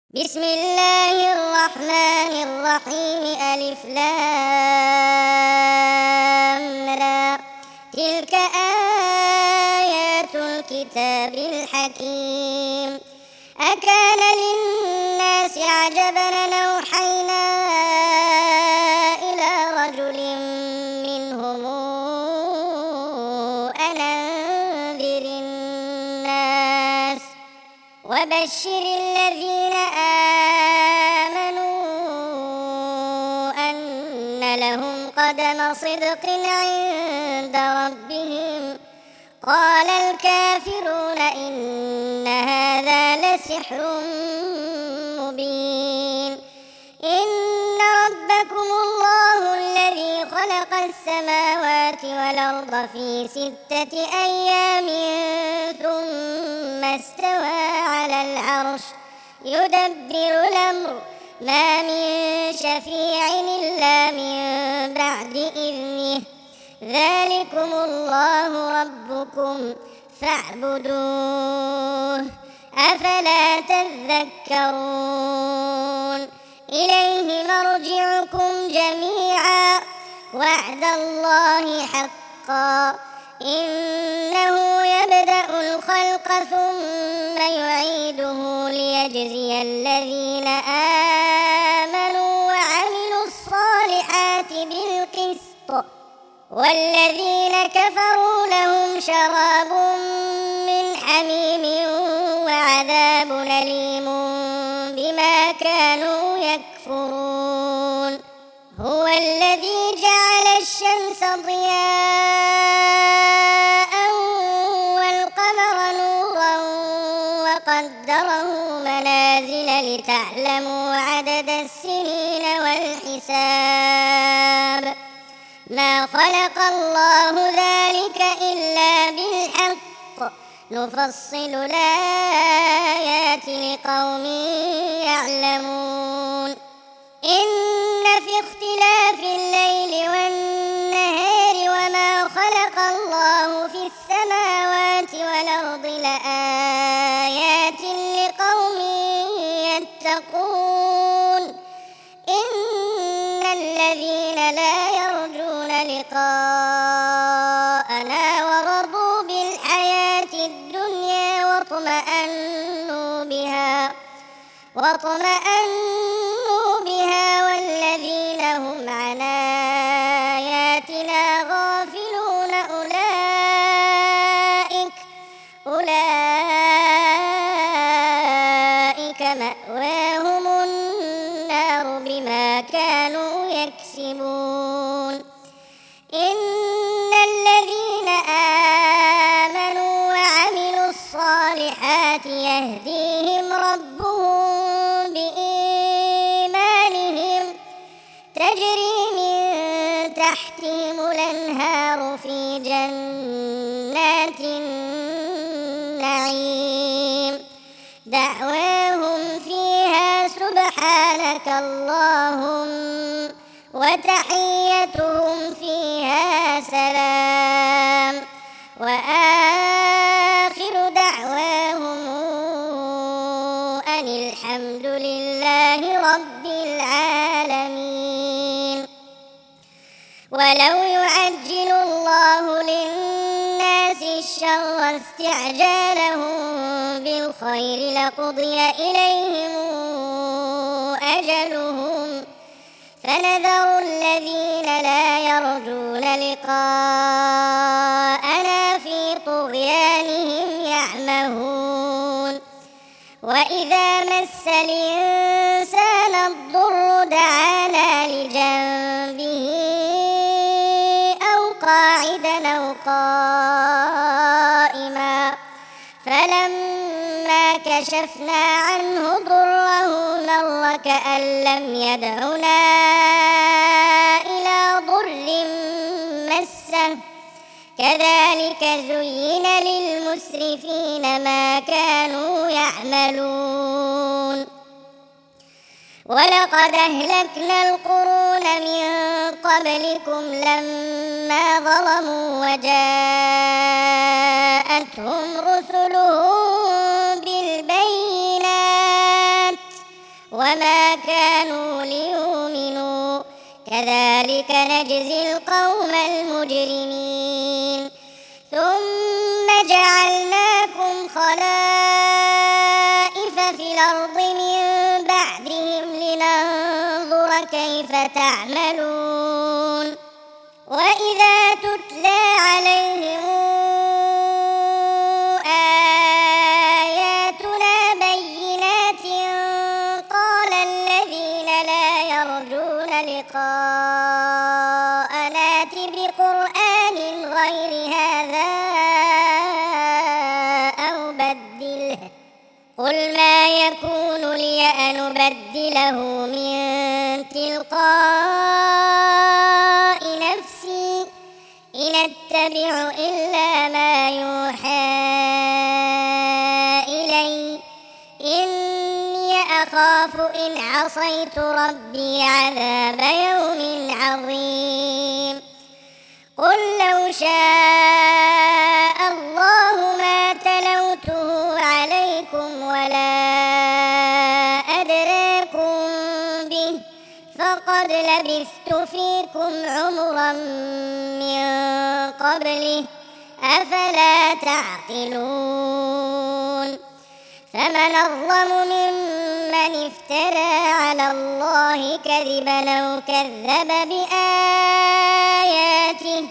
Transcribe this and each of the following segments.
بسم الله الرحمن الرحيم. ألف لام را. تلك آيات الكتاب الحكيم. أكان للناس عجبا أن أوحينا إلى رجل منهم أن أنذر الناس وبشر الذين آمنوا أن لهم قدم صدق عند ربهم. قال الكافرون إن هذا لسحر مبين. إن ربكم الله الذي خلق السماوات والأرض في 6 أيام ثم استوى على العرش يدبر الأمر ما من شفيع إلا من بعد إذنه. ذلكم الله ربكم فاعبدوه أفلا تذكرون. إليه مرجعكم جميعا وعد الله حقا إنه يبدأ الخلق ثم يعيده ليجزي الذين آمنوا وعملوا الصالحات بالقسط والذين كفروا لهم شراب من حميم وعذاب أليم بما كانوا يكفرون. هو الذي جعل الشمس ضياء والقمر نورا وقدره منازل لتعلموا عدد السنين والحساب. ما خلق الله ذلك إلا بالحق نفصل الآيات لقوم يعلمون. إن في اختلاف الليل والنهار وما خلق الله في السماوات والأرض لآيات لقوم يتقون. إن الذين لا يرجون لقاءنا ورضوا بالحياة الدنيا واطمأنوا بها والذين هم عن آياتنا غافلون أولئك مأواهم النار بما كانوا يكسبون. إن الذين آمنوا وعملوا الصالحات يهديهم ربهم بإيمانهم تجري من تحتهم الأنهار في جنات النعيم. دعواهم فيها سبحانك اللهم وتحيتهم فيها سلام وآخر دعواهم أن الحمد لله رب العالمين. ولو يعجل الله للناس الشر استعجالهم بالخير لقضي إليهم أجلهم فنذر الذين لا يرجون لقاءنا في طغيانهم يعمهون. وإذا مس الإنسان الضر دعانا لجنبه أو قاعدا أو قائما فلما كشفنا عنه ضره مر كأن لم يدعنا إلى ضر مسه. كذلك زين للمسرفين ما كانوا يعملون. ولقد أهلكنا القرون من قبلكم لما ظلموا وجاءتهم رسلهم بالبينات وما كانوا ليؤمنوا كذلك نجزي القوم المجرمين ثم جعلناكم خلائف في الأرض من بعدهم لننظر كيف تعملون وإذا تتلى عليهم آياتنا بينات قال الذين لا يرجون لقاءنا ائت بقرآن غير هذا أو بدله قل ما يكون لي أن أبدله من تلقاء نفسي إن أتبع إلا ما يوحى إلي إني أخاف إن عصيت ربي عذاب يوم عظيم قل لو شاء الله ما تلوته عليكم ولا أدراكم به فقد لبثت فيكم عمرا من قبله أفلا تعقلون فمن أظلم ممن افترى على الله كذبا أو كذب بآياته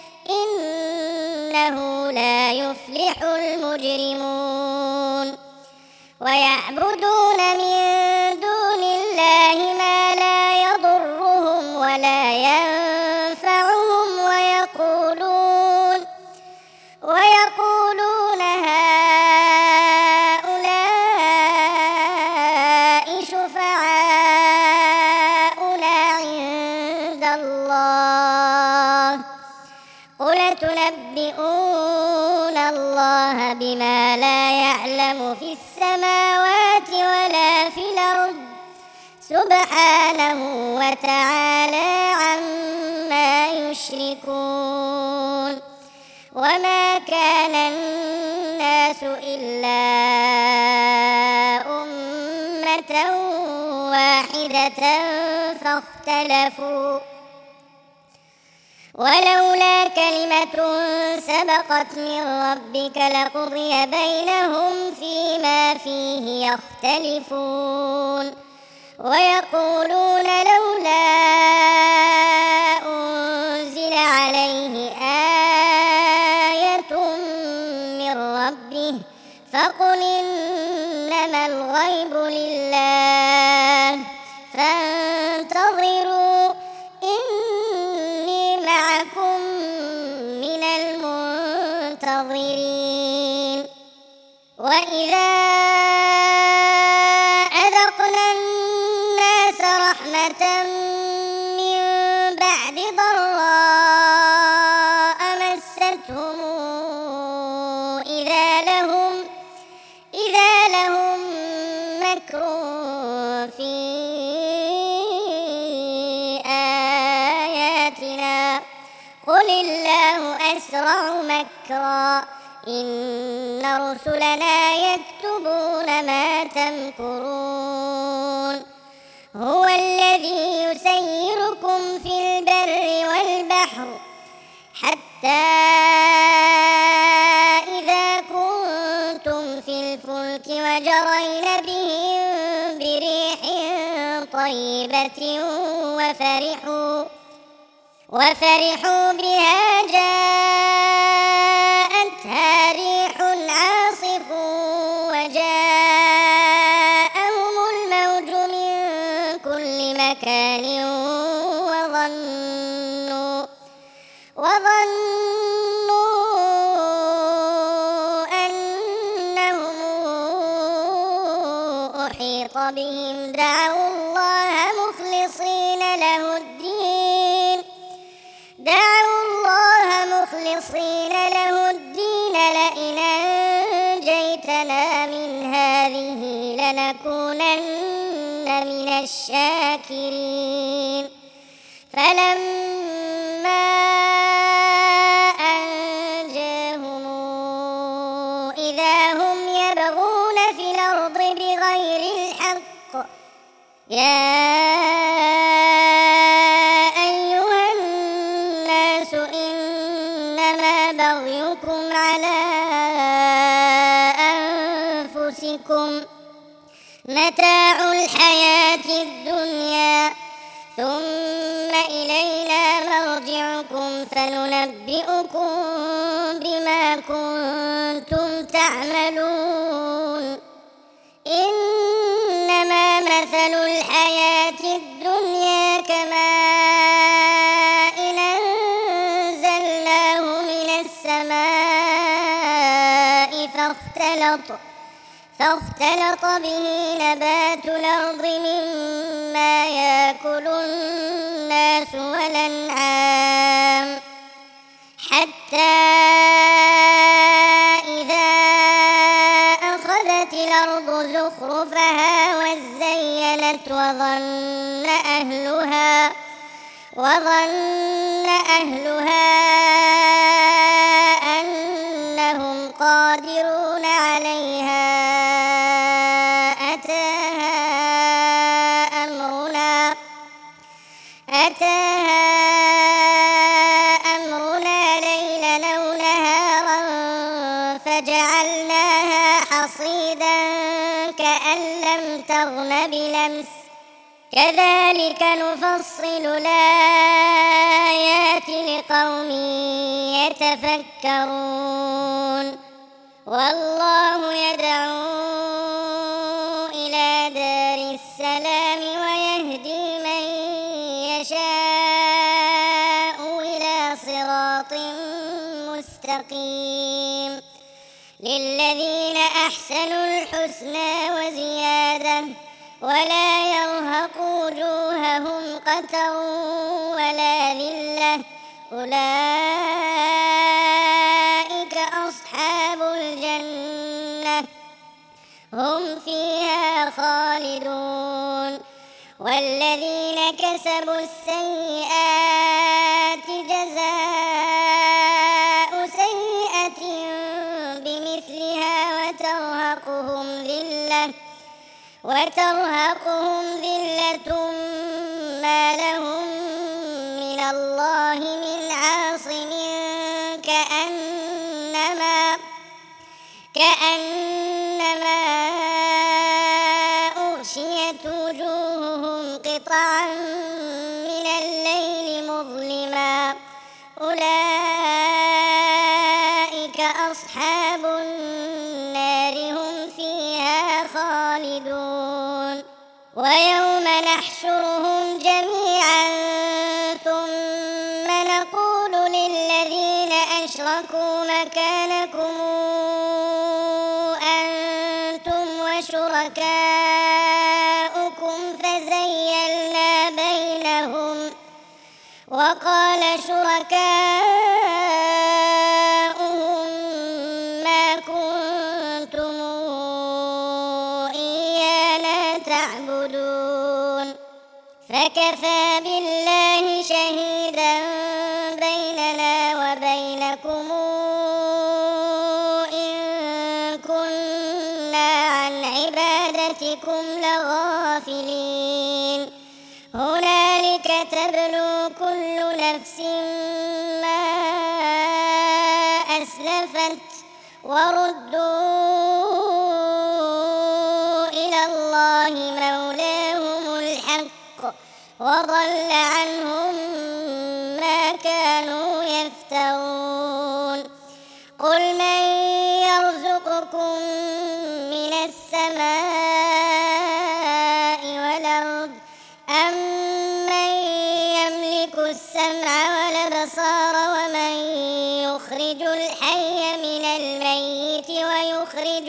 إنه لا يفلح المجرمون ويعبدون من دون الله ما لا يضرهم ولا ينفعهم ويقولون هؤلاء شفعاؤنا عند الله قل تنبئون الله بما لا يعلم في السماوات ولا في الأرض سبحانه وتعالى عما يشركون وما كان الناس إلا أمة واحدة فاختلفوا ولولا كلمة سبقت من ربك لقضي بينهم فيما فيه يختلفون ويقولون لولا أنزل عليه آية من ربه فقل إنما الغيب لله فانتظروا إني معكم من المنتظرين وإذا أذقنا الناس رحمة من بعد ضراء مستهم إذا لهم مكر في آياتنا قل الله أسرع مكرا إن رسلنا يكتبون ما تمكرون هو الذي يسيركم في البر والبحر حتى إذا كنتم في الفلك وجرين بهم بريح طيبة وفرحوا بها جاءتها ريح عاصف وجاءهم الموج من كل مكان وظنوا أنهم أحيط بهم دعوا الله مخلصين له الدين لئن أنجيتنا من هذه لنكونن من الشاكرين فلما أنجاهم إذا هم يبغون في الأرض بغير الحق يا أيها الناس إنما بغيكم على أنفسكم متاع الحياة الدنيا ثم إلينا مرجعكم فننبئكم بما كنتم تعملون إنما مثل الحياة الدنيا كماء أنزلناه من السماء فاختلط به نبات الأرض مما يأكل الناس والأنعام حتى إذا أخذت الأرض زخرفها وزينت وظن أهلها أنهم قادرون عليها أتاها أمرنا ليلا أو نهارا فجعلناها حصيدا كأن لم تغن بلمس كذلك نفصل الآيات لقوم يتفكرون والله يدعو إلى دار السلام ويهدي من يشاء إلى صراط مستقيم للذين أحسنوا الحسنى وزيادة ولا يرهق وجوههم قتر ولا ذلة أولئك أصحاب الجنة هم فيها خالدون والذين كسبوا السيئات جزاء سيئة بمثلها وترهقهم ذلة ما لهم من الله من عاصم كأنما أغشيت وجوههم قطعا من الليل مظلما أولئك أصحاب النار هم فيها خالدون ويوم نحشرهم جميعا ثم نقول للذين أشركوا مكانكم أنتم وشركاؤكم فزيلنا بينهم وقال شركاؤهم ما كنتم إيانا تعبدون فكفى بالله شهيدا بيننا وبينكم إن كنا عن عبادتكم لغافلين هنالك تبلو كل نفس ما أسلفت وردوا إلى الله مولاهم الحق وضل عنهم ما كانوا يفترون قل من يرزقكم من السماء والأرض أم من يملك السمع والأبصار ومن يخرج الحي من الميت ويخرج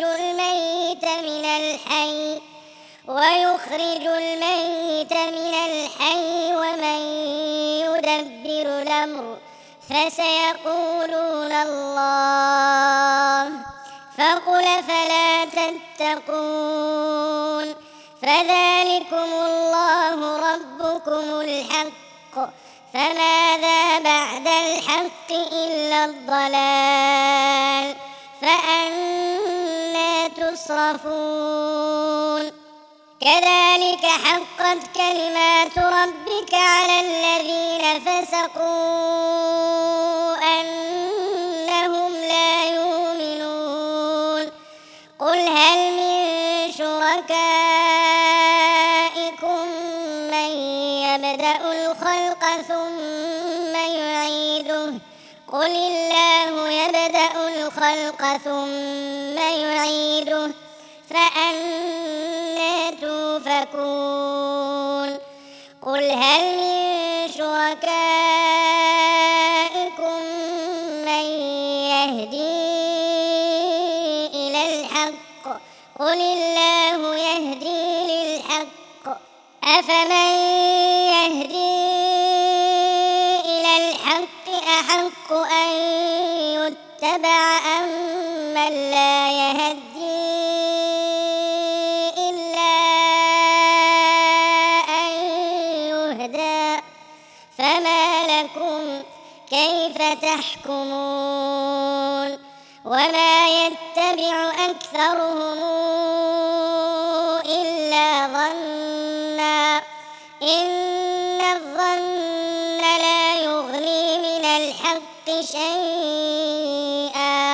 الميت من الحي ومن يدبر الأمر فسيقولون الله فقل فلا تتقون فذلكم الله ربكم الحق فماذا بعد الحق إلا الضلال فأنى تصرفون كذلك حقت كلمات ربك على الذين فسقوا أنهم لا يؤمنون قل هل من شركائكم من يبدأ الخلق ثم يعيده قل الله يبدأ الخلق ثم يعيده فأنى تؤفكون قل هل من شركائكم من يهدي إلى الحق قل الله يهدي للحق أفمن يهدي إلى الحق أحق أن يتبع أم من لا يهدي إلا أن يهدى فما لكم كيف تحكمون وما يتبع أكثرهم إلا ظنا إن الظن لا يغني من الحق شيئا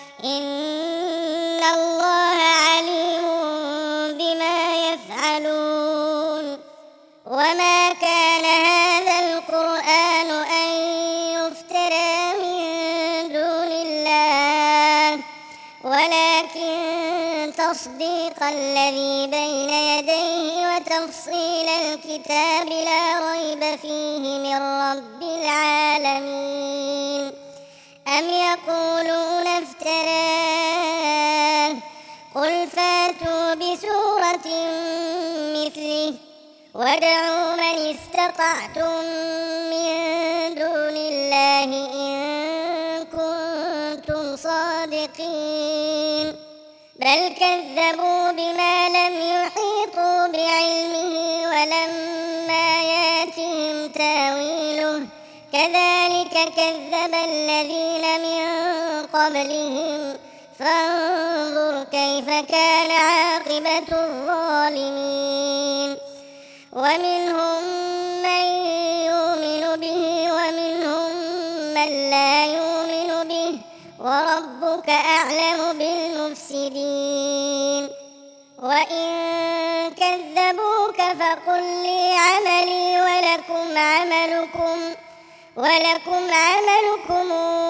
إن الله عليم بما يفعلون وما كان هذا القرآن أن يفترى من دون الله ولكن تصديق الذي بين يديه وتفصيل الكتاب لا ريب فيه من رب العالمين أم يقولون افتراه قل فاتوا بسورة مثله وادعوا من استطعتم من دون الله إن كنتم صادقين بل كذبوا بما لم يحيطوا بعلمه ولما ياتهم تاويله كذلك كذب الذين من قبلهم فانظر كيف كان عاقبة الظالمين ومنهم من يؤمن به ومنهم من لا يؤمن به وربك أعلم بالمفسدين وإن كذبوك فقل لي عملي ولكم عملكم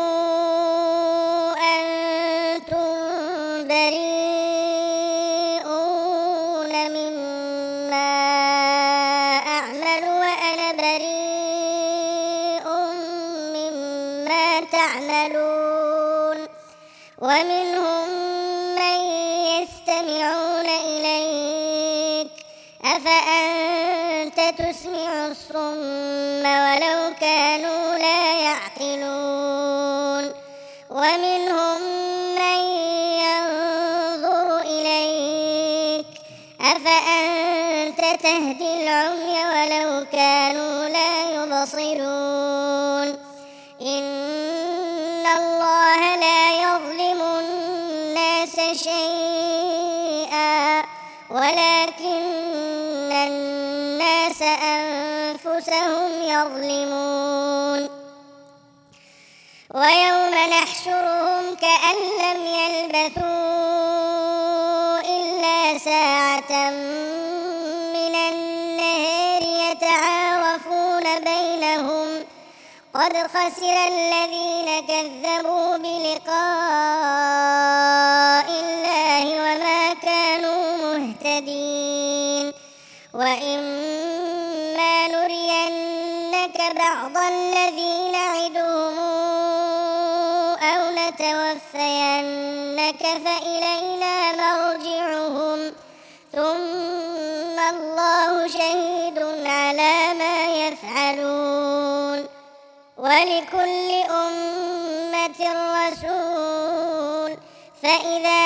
أنتم بريئون مما أعمل وأنا بريء مما تعملون ومنهم من يستمعون إليك أفأنت تسمع الصم ولو كانوا لا يعقلون ومنهم من ينظر إليك أفأنت تهدي العمي ولو كانوا لا يبصرون إن الله لا يظلم الناس شيئا ولكن الناس أنفسهم يظلمون ويوم نحشرهم كأن لم يلبثوا إلا ساعة من النهار يتعارفون بينهم قد خسر الذين كذبوا بلقاء الله وما كانوا مهتدين وإما نرينك بعض الذي نعدهم أو نتوفينك فإلينا مرجعهم ثم الله شهيد على ما يفعلون ولكل أمة رسول فإذا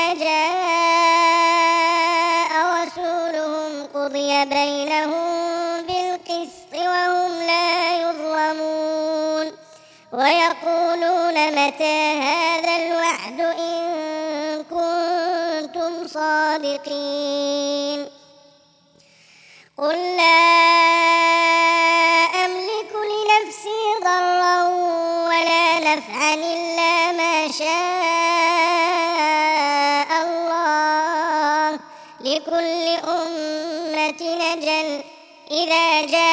جاء رسولهم قضي بينهم بالقسط وهم لا يظلمون ويقولون متى هذا الوعد إن كنتم صادقين قل لا أملك لنفسي ضرا ولا نفعا إلا ما شاء الله لكل أمة أجل إذا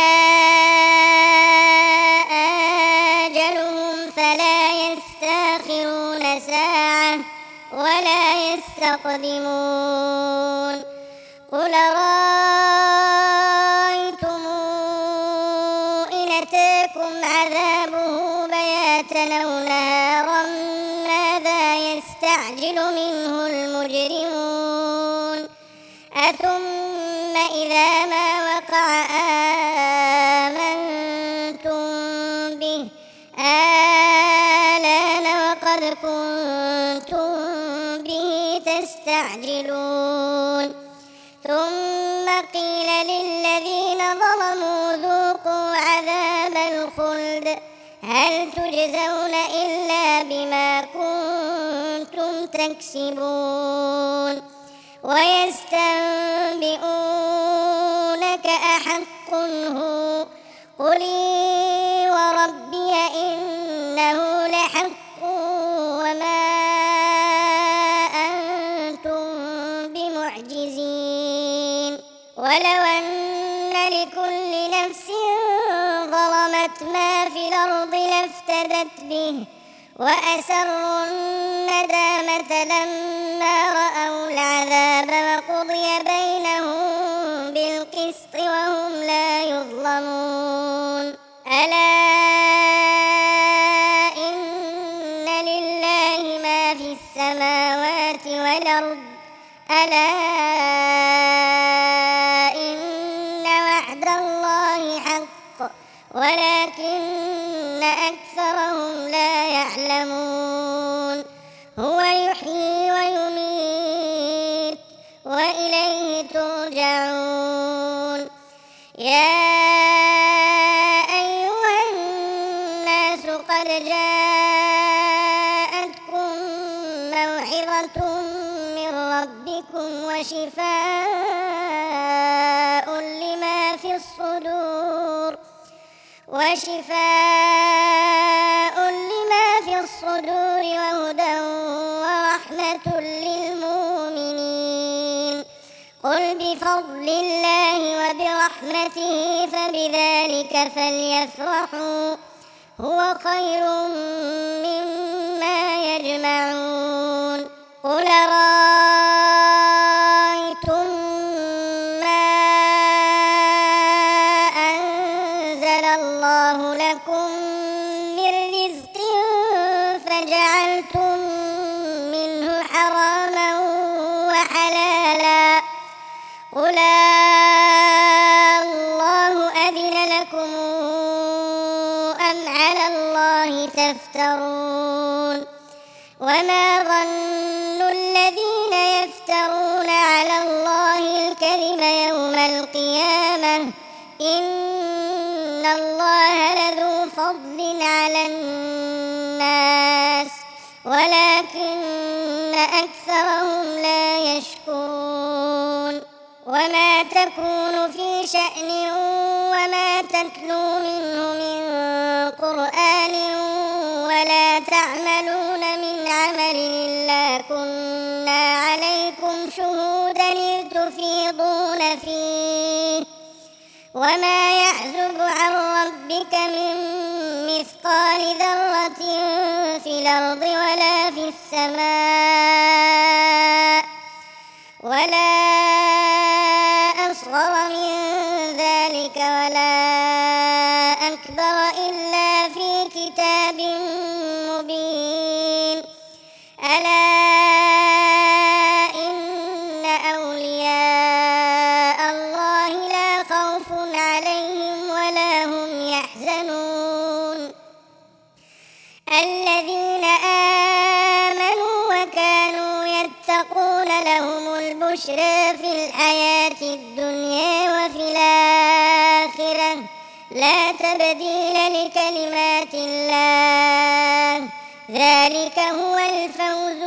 جاء أجلهم فلا يستأخرون ساعة ولا يستقدمون قل أرأيتم إن أتاكم عذابه بياتا أو نهارا ماذا يستعجل منه المجرمون أثم إذا ما وقع آمنتم به آلان وقد كنتم به تستعجلون ثم قيل للذين ظلموا ذوقوا عذاب الخلد هل تجزون إلا بما كنتم تكسبون ويستنبئونك أحق هو قل إي وربي إنه لحق وما أنتم بمعجزين ولو أن لكل نفس ظلمت ما في الأرض لافتدت به وأسروا الندامة لما رأوا العذاب وقضي بينهم بالقسط وهم لا يظلمون ألا إن لله ما في السماوات والأرض ألا إن وعد الله حق ولكن أكثرهم لا يعلمون هو يحيي ويميت وإليه ترجعون يا أيها الناس قد جاءتكم موعظة من ربكم وشفاء لما في الصدور وهدى ورحمة للمؤمنين قل بفضل الله وبرحمته فبذلك فليفرحوا هو خير مما يجمعون قل أرأيتم ما أنزل الله لكم من رزق فجعلتم منه حراما وحلالا قل الله أذن لكم أم على الله تفترون وما ظن الذين يفترون على الله الكذب يوم القيامة إن الله لذو فضل على الناس ولكن أكثرهم لا يشكرون وما تكون في شأن وما تتلو منه من قرآن ولا تعملون من عمل إلا كنا عليكم شهودا إذ تفيضون فيه وما يعزب عن ربك من مثقال ذرة في الأرض ولا في السماء ولا أصغر من ذلك ولا أكبر إلا في كتاب مبين ألا إن أولياء الله لا خوف عليهم ولا هم يحزنون الذين آمنوا وكانوا يتقون لهم البشرى في الحياة الدنيا وفي الآخرة لا تبديل لكلمات الله ذلك هو الفوز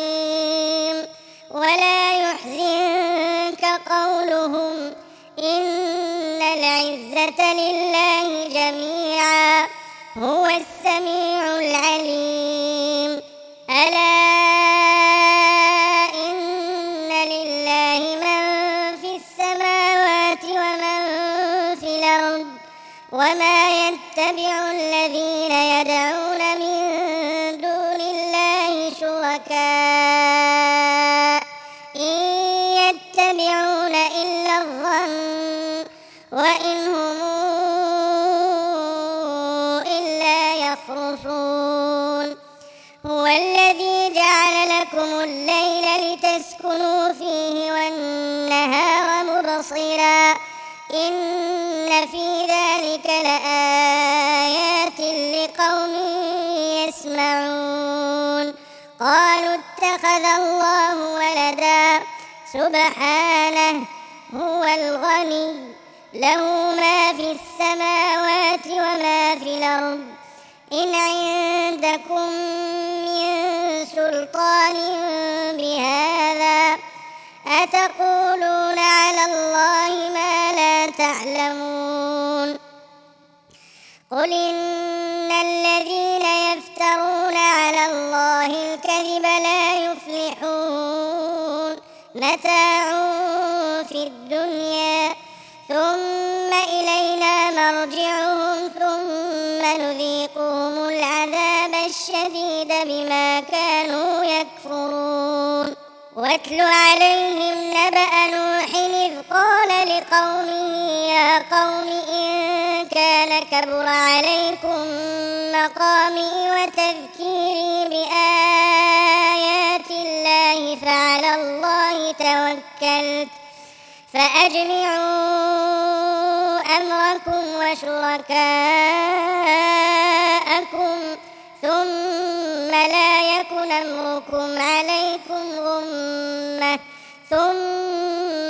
العظيم ولا يحزنك قولهم إن العزة لله جميعا هو السميع العليم ألا إن لله من في السماوات ومن في الأرض وما يتبع الذين يدعون من دون الله شركاء إن يتبعون إلا الظن وإن هم إلا يخرصون هو الذي جعل لكم الليل لتسكنوا فيه والنهار مبصرا إن في ذلك لآيات لقوم يسمعون قالوا اتخذ الله ولدا سبحانه هو الغني له ما في السماوات وما في الأرض إن عندكم من سلطان بهذا أتقولون على الله ما لا تعلمون قل إن الذين يفترون على الله الكذب لا يفلحون متاع في الدنيا ثم إلينا مرجعهم ثم نذيقهم العذاب الشديد بما كانوا يكفرون واتل عليهم نبأ نوح إذ قال لقومه يا قوم إن كان كبر عليكم مقامي وتذكيري بآيات الله فعلى الله توكلت فأجمعوا أمركم وشركاءكم ثم لا يكن أمركم عليكم غمة ثم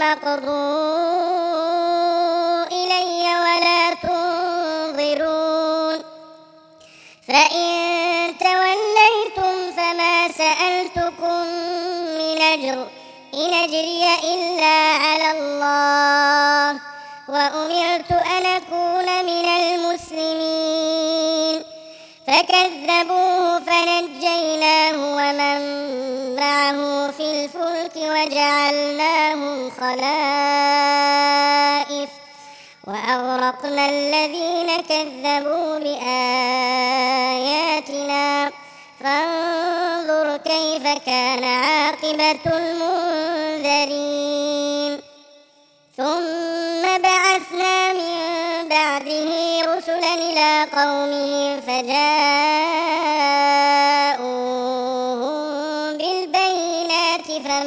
قضوا إلي ولا تنظرون فإن توليتم فما سألتكم من أجر إن أجري إلا على الله وأمرت أن أكون من المسلمين فكذبوه فنجيناه ومن معه في الفلك وجعلناهم خلائف وأغرقنا الذين كذبوا بآياتنا فانظر كيف كان عاقبة المنذرين ثم بعثنا من بعده رسلا إلى قومهم فجاءوهم بالبينات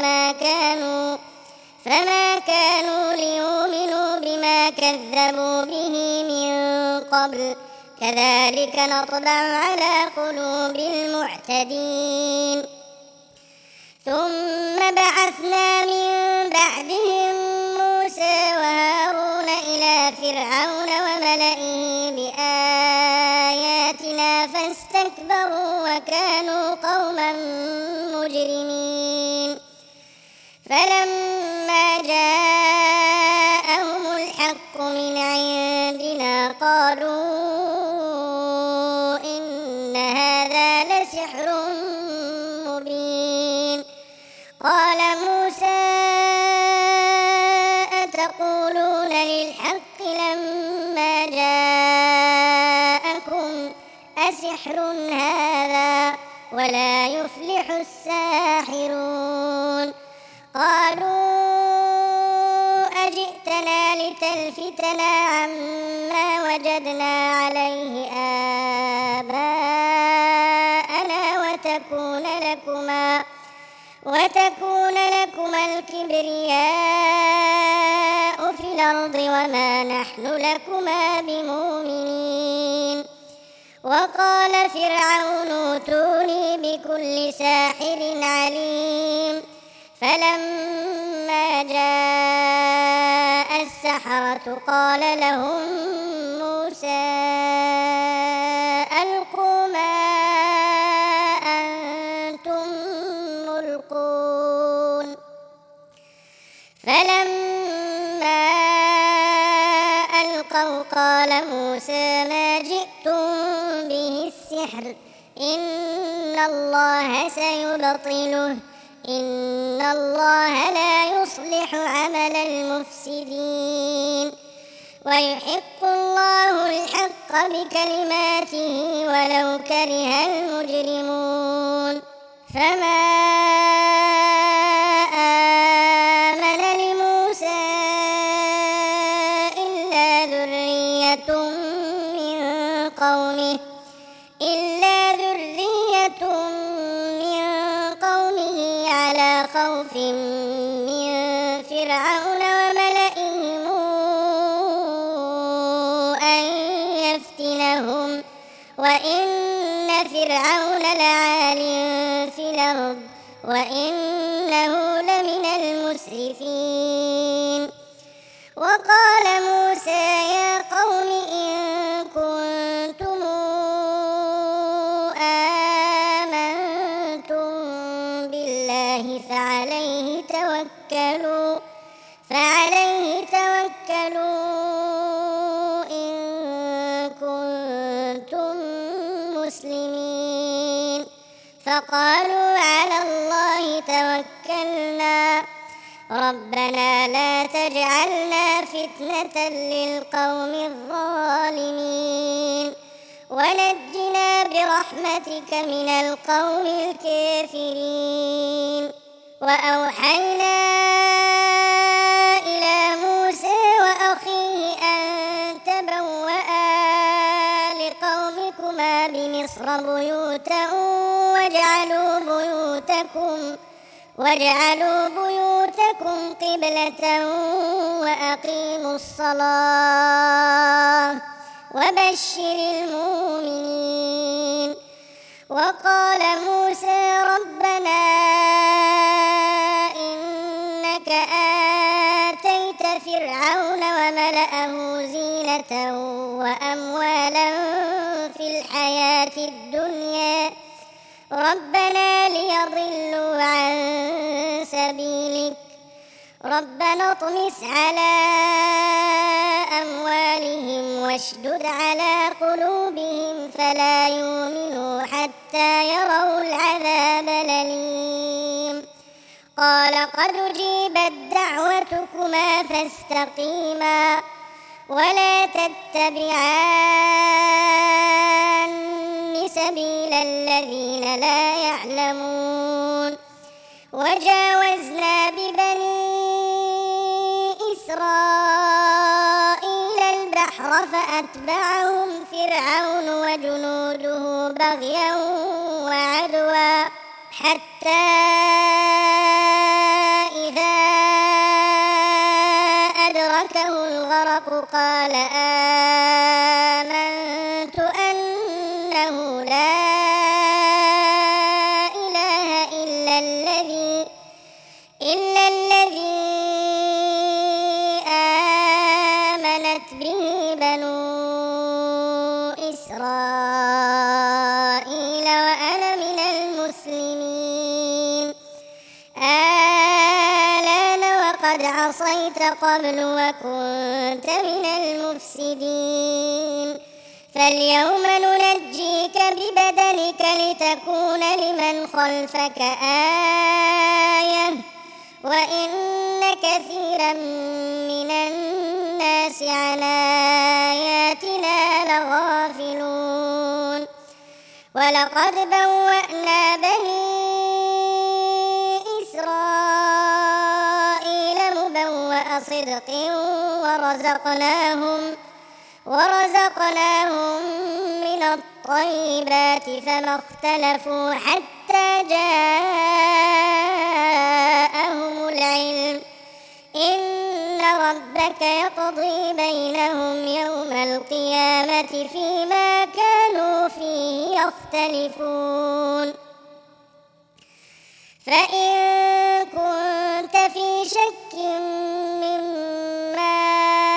فما كانوا ليؤمنوا بما كذبوا به من قبل كذلك نطبع على قلوب المعتدين ثم بعثنا من بعدهم موسى وهارون إلى فرعون وملئه بآياتنا فاستكبروا وكانوا قوما مجرمين فلما جاءهم الحق من عندنا قالوا إن هذا لسحر مبين قال موسى أتقولون للحق لما جاءكم أسحر هذا ولا يفلح الساحرون قالوا أجئتنا لتلفتنا عما وجدنا عليه آباءنا وتكون لكما الكبرياء في الأرض وما نحن لكما بمؤمنين وقال فرعون ائتوني بكل ساحر عليم فلما جاء السحرة قال لهم موسى ألقوا ما أنتم ملقون فلما ألقوا قال موسى ما جئتم به السحر إن الله سيبطله إن الله لا يصلح عمل المفسدين ويحق الله الحق بكلماته ولو كره المجرمون فما آمن لموسى إلا ذرية من قومه على خوف من فرعون وملئهم أن يفتنهم وإن فرعون لعال في الأرض وإنه لمن المسرفين وقال موسى يا قوم إن كنتم آمنتم بالله فعليه توكلوا إن كنتم مسلمين فقالوا على الله توكلنا ربنا لا تجعلنا فتنة للقوم الظالمين ونجنا برحمتك من القوم الكافرين وأوحينا إلى موسى وأخيه أن تبوأ لقومكما بمصر بيوتا واجعلوا بيوتكم قبلة وأقيموا الصلاة وبشر المؤمنين وقال موسى ربنا إنك آتيت فرعون وملأه زينة وأموالا في الحياة الدنيا ربنا ليضلوا عن سبيلك ربنا اطمس على أموالهم واشدد على قلوبهم فلا يؤمنوا حتى يروا العذاب الأليم قال قد أجيبت دعوتكما فاستقيما ولا تتبعان سبيل الذين لا يعلمون وجاوزنا ببني إسرائيل البحر فأتبعهم فرعون وجنوده بغيا وعدوا حتى إذا أدركه الغرق قال آمنت أنه لا إله إلا الذي آمنت به بنو إسرائيل وأنا من المسلمين الآن وقد عصيت قبل وكنت من المفسدين فاليوم ننجيك ببدنك لتكون لمن خلفك آية وإن كثيرا من الناس عن آياتنا لغافلون ولقد بوأنا بني إسرائيل مبوأ صدق ورزقناهم من الطيبات فما اختلفوا حتى جاءهم العلم إن ربك يقضي بينهم يوم القيامة فيما كانوا فيه يختلفون فإن كنت في شك مما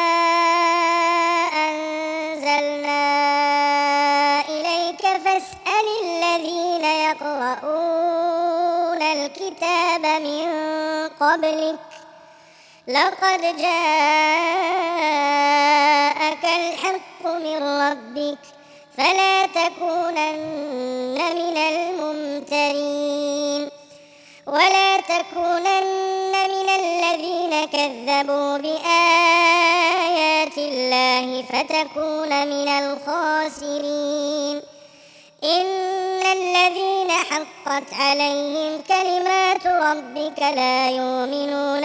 أنزلنا إليك فاسأل الذين يقرؤون الكتاب من قبلك لقد جاءك الحق من ربك فلا تكونن من الممترين ولا تكونن من الذين كذبوا بآيات الله فتكون من الخاسرين إن الذين حقت عليهم كلمات ربك لا يؤمنون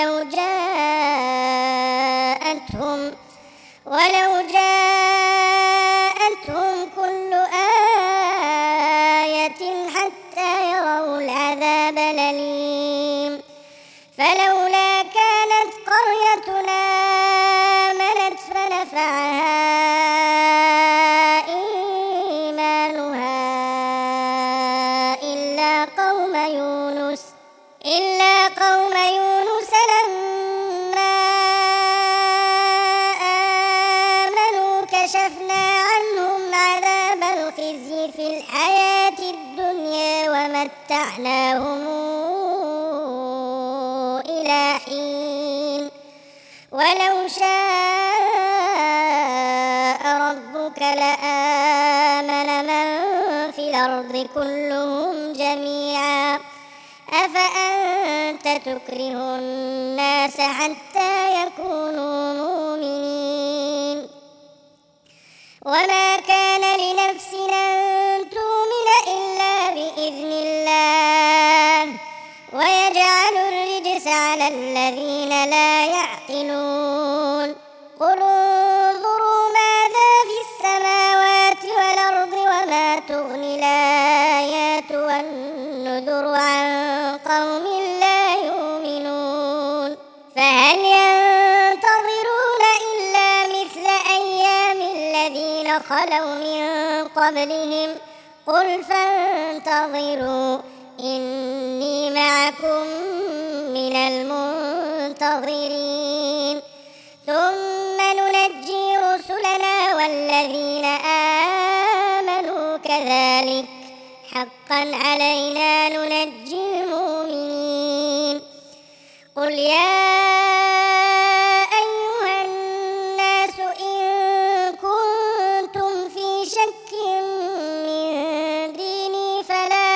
ولو جاءتهم كل آية حتى يروا العذاب الأليم فلولا كانت قريتنا آمنت فنفعها إيمانها إلا قوم يونس لما آمنوا كشفنا عنهم عذاب الخزي في الحياة الدنيا ومتعناهم إلى حين ولو شاء ربك لآمن من في الأرض كلهم جميعا أفأنت تكره الناس حتى يكونوا مؤمنين وما كان لنفس أن تؤمن إلا بإذن الله ويجعل الرجس على الذين لا يعقلون قل انظروا ماذا في السماوات والأرض وما تغني الآيات والنذر عن قوم لا يؤمنون فهل ينتظرون إلا مثل أيام الذين خلوا من قبلهم قل فانتظروا إني معكم من المنتظرين ثم ننجي رسلنا والذين آمنوا كذلك حقا علينا ننجي المؤمنين قل يا أيها الناس إن كنتم في شك من ديني فلا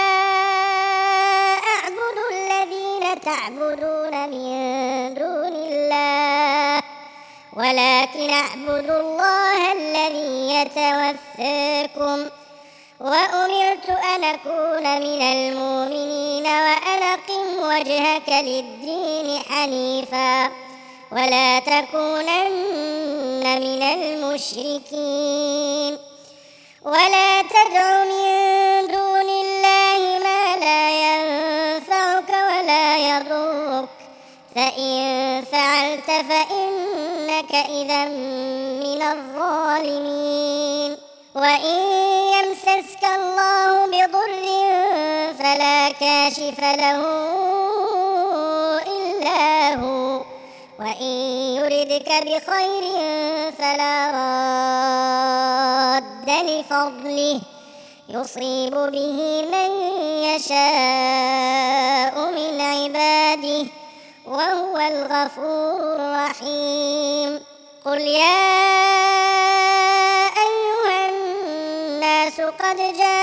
أعبد الذين تعبدون من دون الله ولكن أعبد الله الذي يتوفاكم وأمرت أن أكون من المؤمنين وأن أقم وجهك للدين حنيفا ولا تكونن من المشركين ولا تدع من دون الله ما لا ينفعك ولا يضرك فإن فعلت فإنك إذا من الظالمين وإن يمسسك الله بضر فلا كاشف له إلا هو وإن يردك بخير فلا راد لفضله يصيب به من يشاء من عباده وهو الغفور الرحيم قل يا أيها الناس قد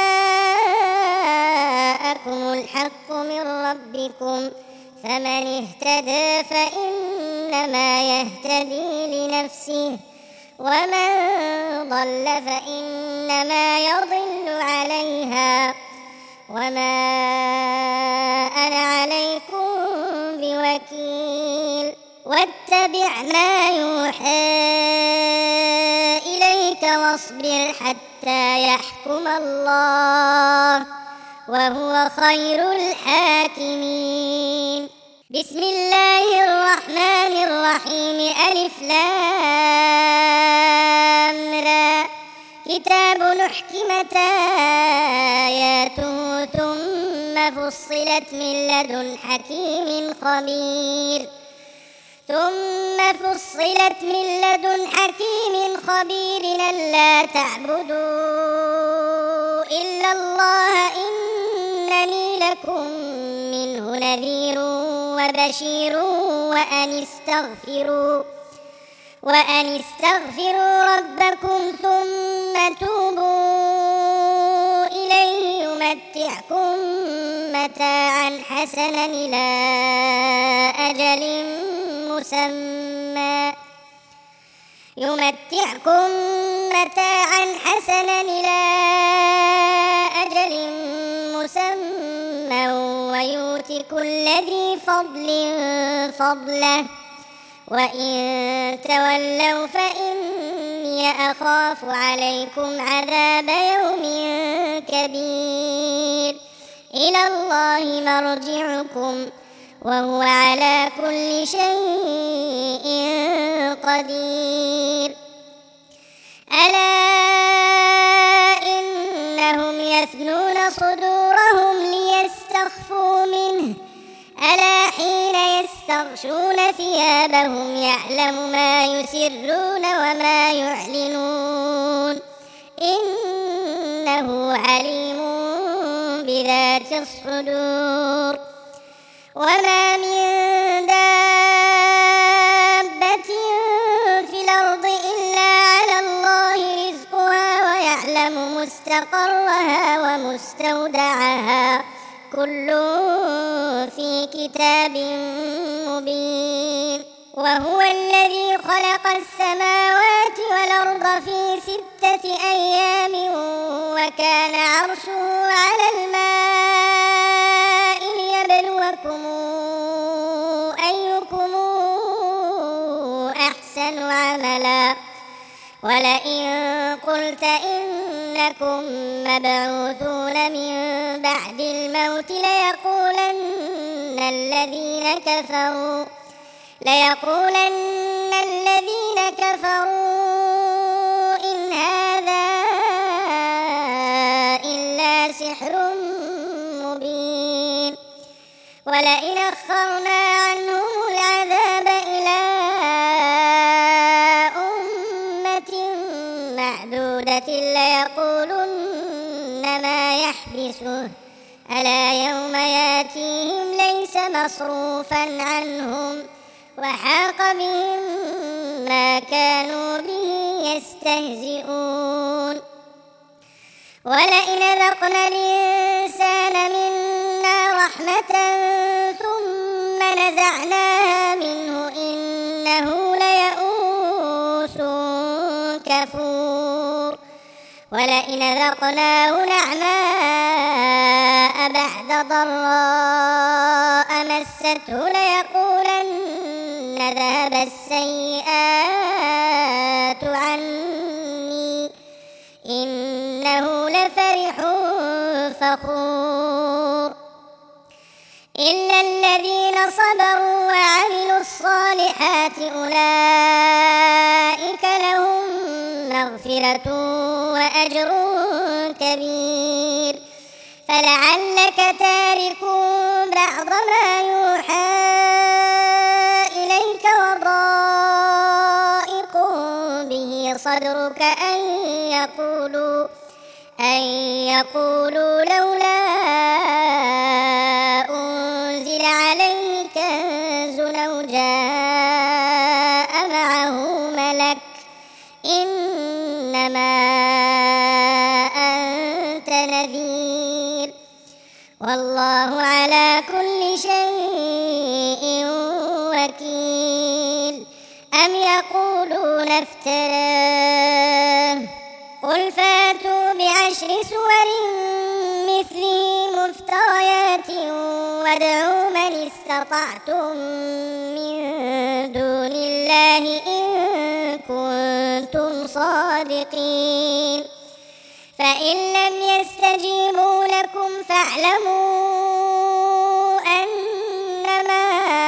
جاءكم الحق من ربكم فمن اهتدى فإنما يهتدي لنفسه ومن ضل فإنما يضل عليها وما أنا عليكم بوكيل واتبع ما يوحى إليك واصبر حتى يحكم الله وهو خير الحاكمين بسم الله الرحمن الرحيم ألف لام را كتاب أحكمت آياته ثم فصلت من لدن حكيم خبير ألا تعبدوا إلا الله إنني لكم منه نذير وبشير وأن استغفروا ربكم ثم توبوا إليه يمتعكم متاعا حسنا إلى أجل مسمى ويؤت كل ذي فضل فضله وإن تولوا فإني أخاف عليكم عذاب يوم كبير إلى الله مرجعكم وهو على كل شيء قدير ألا إنهم يثنون صدورهم ليستخفوا منه ألا حين يستغشون ثيابهم يعلم ما يسرون وما يعلنون إنه عليم بذات الصدور وما من دابة في الأرض إلا على الله رزقها ويعلم مستقرها ومستودعها كل في كتاب مبين وهو الذي خلق السماوات والأرض في 6 أيام وكان عرشه على الماء ليبلوكم أيكم أحسن عملا ولئن قلت إنكم مبعوثون من بعد الموت ليقولن الذين كفروا إن هذا إلا سحر مبين ولئن أخرنا عنهم العذاب إلى أمة معدودة ليقولن ما يحبسه ألا يوم ياتيهم ليس مصروفا عنهم وحاق بهم ما كانوا به يستهزئون ولئن ذقنا الإنسان منا رحمة ثم نزعناها منه إنه ليئوس كفور ولئن ذقناه نعماء بعد ضراء مسته ليقولن ذهب السيئات عني إنه لفرح فخور إلا الذين صبروا وعملوا الصالحات أولئك لهم مغفرة وأجر كبير فلعلك تارك بعض ما يوحى إليك وضائق به صدرك أن يقولوا لولا أنزل عليه كنز أو جاء معه ملك إنما أنت نذير والله على كل شيء وكيل أم يقولون افتراه قل فاتوا بعشر سور مثله مفتريات وادعوا من استطعتم من دون الله إن كنتم صادقين فإن لم يستجيبوا لكم فاعلموا أنما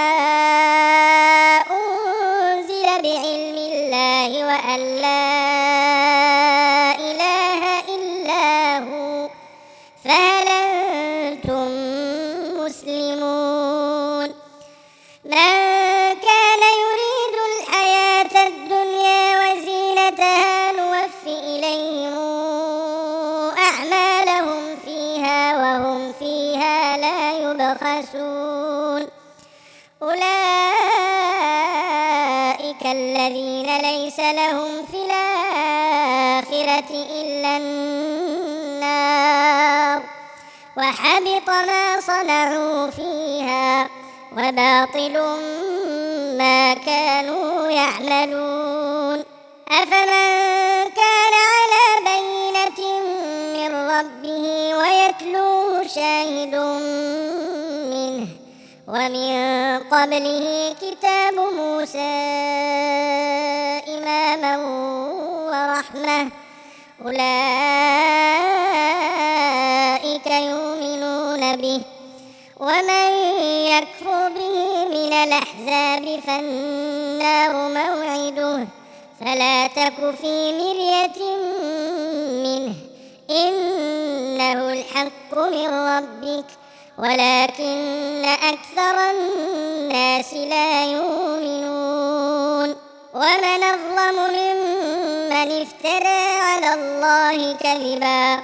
أنزل بعلم الله وأن لا إله إلا هو فهل أنتم مسلمون من كان يريد الحياة الدنيا وزينتها نوفي إليهم أعمالهم فيها وهم فيها لا يبخسون أولئك الذين ليس لهم في الآخرة إلا النار وحبط ما صنعوا فيها وباطل ما كانوا يعملون أفمن كان على بينة من ربه ويتلوه شاهد منه ومن قبله كتاب موسى إماما ورحمة أولئك يؤمنون به ومن يكفر به من الأحزاب فالنار موعده فلا تك في مرية منه إنه الحق من ربك ولكن أكثر الناس لا يؤمنون ومن أظلم ممن افترى على الله كذبا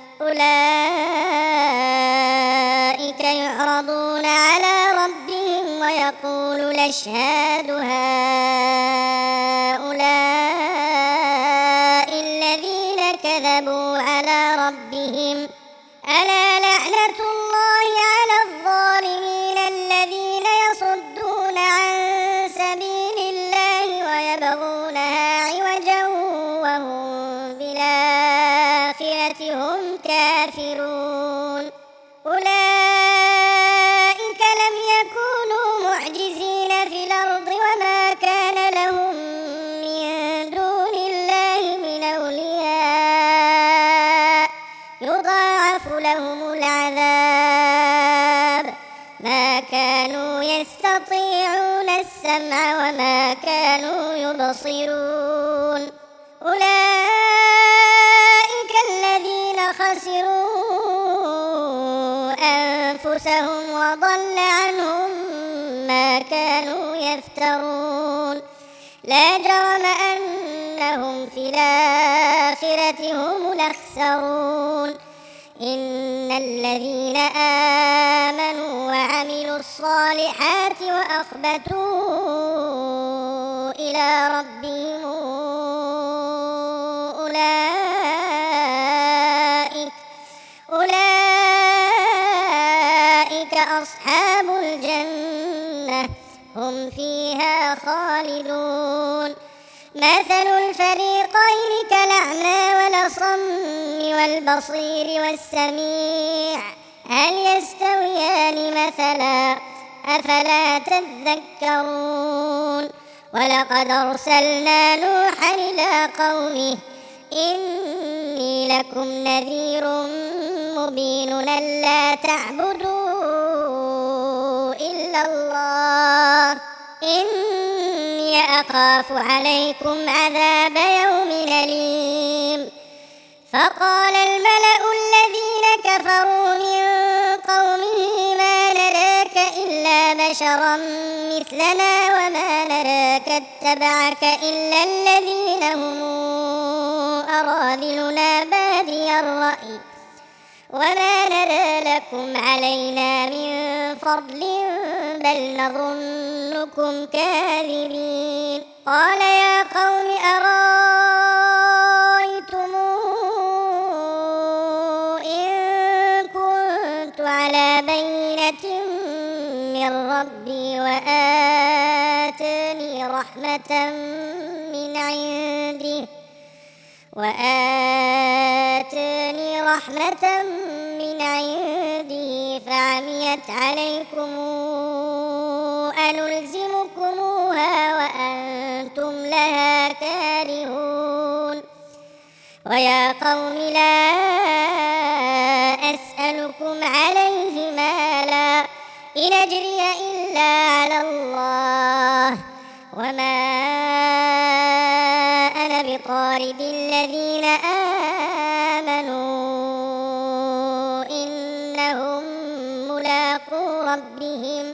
أولئك يعرضون على ربهم ويقول الأشهاد هؤلاء الذين كذبوا على ربهم ألا لعنة الله على الظالمين الذين يصدون عن سبيل الله ويبغونها عوجا وهم بالآخرة هم كافرون أولئك لم يكونوا معجزين في الأرض وما كان لهم من دون الله من أولياء يضاعف لهم العذاب ما كانوا يستطيعون السمع وما كانوا يبصرون أولئك الذين خسروا أنفسهم وضل عنهم ما كانوا يفترون لا جرم أنهم في الآخرة هم الأخسرون إن الذين آمنوا وعملوا الصالحات وأخبتوا إلى ربهم أولئك أصحاب الجنة هم فيها خالدون مثل الفريقين كالأعمى والأصم والبصير والسميع هل يستويان مثلا أفلا تذكرون ولقد أرسلنا نوحا إلى قومه إني لكم نذير مبين ألا تعبدوا إلا الله إني أخاف عليكم عذاب يوم أليم فقال الملأ الذين كفروا من قومه ما نراك إلا بشرا مثلنا وما نراك اتبعك إلا الذين هم أراذلنا بادي الرأي وما نرى لكم علينا من فضل بل نظنكم كاذبين قال يا قوم أرأيتم إن كنت على بينة من ربي وآتاني رحمة من عنده فعميت عليكم أنلزمكموها وأنتم لها كارهون ويا قوم لا أسألكم عليه مالا إن أجري إلا على الله وما أنا بطارد الذين آمنوا إنهم ملاقو ربهم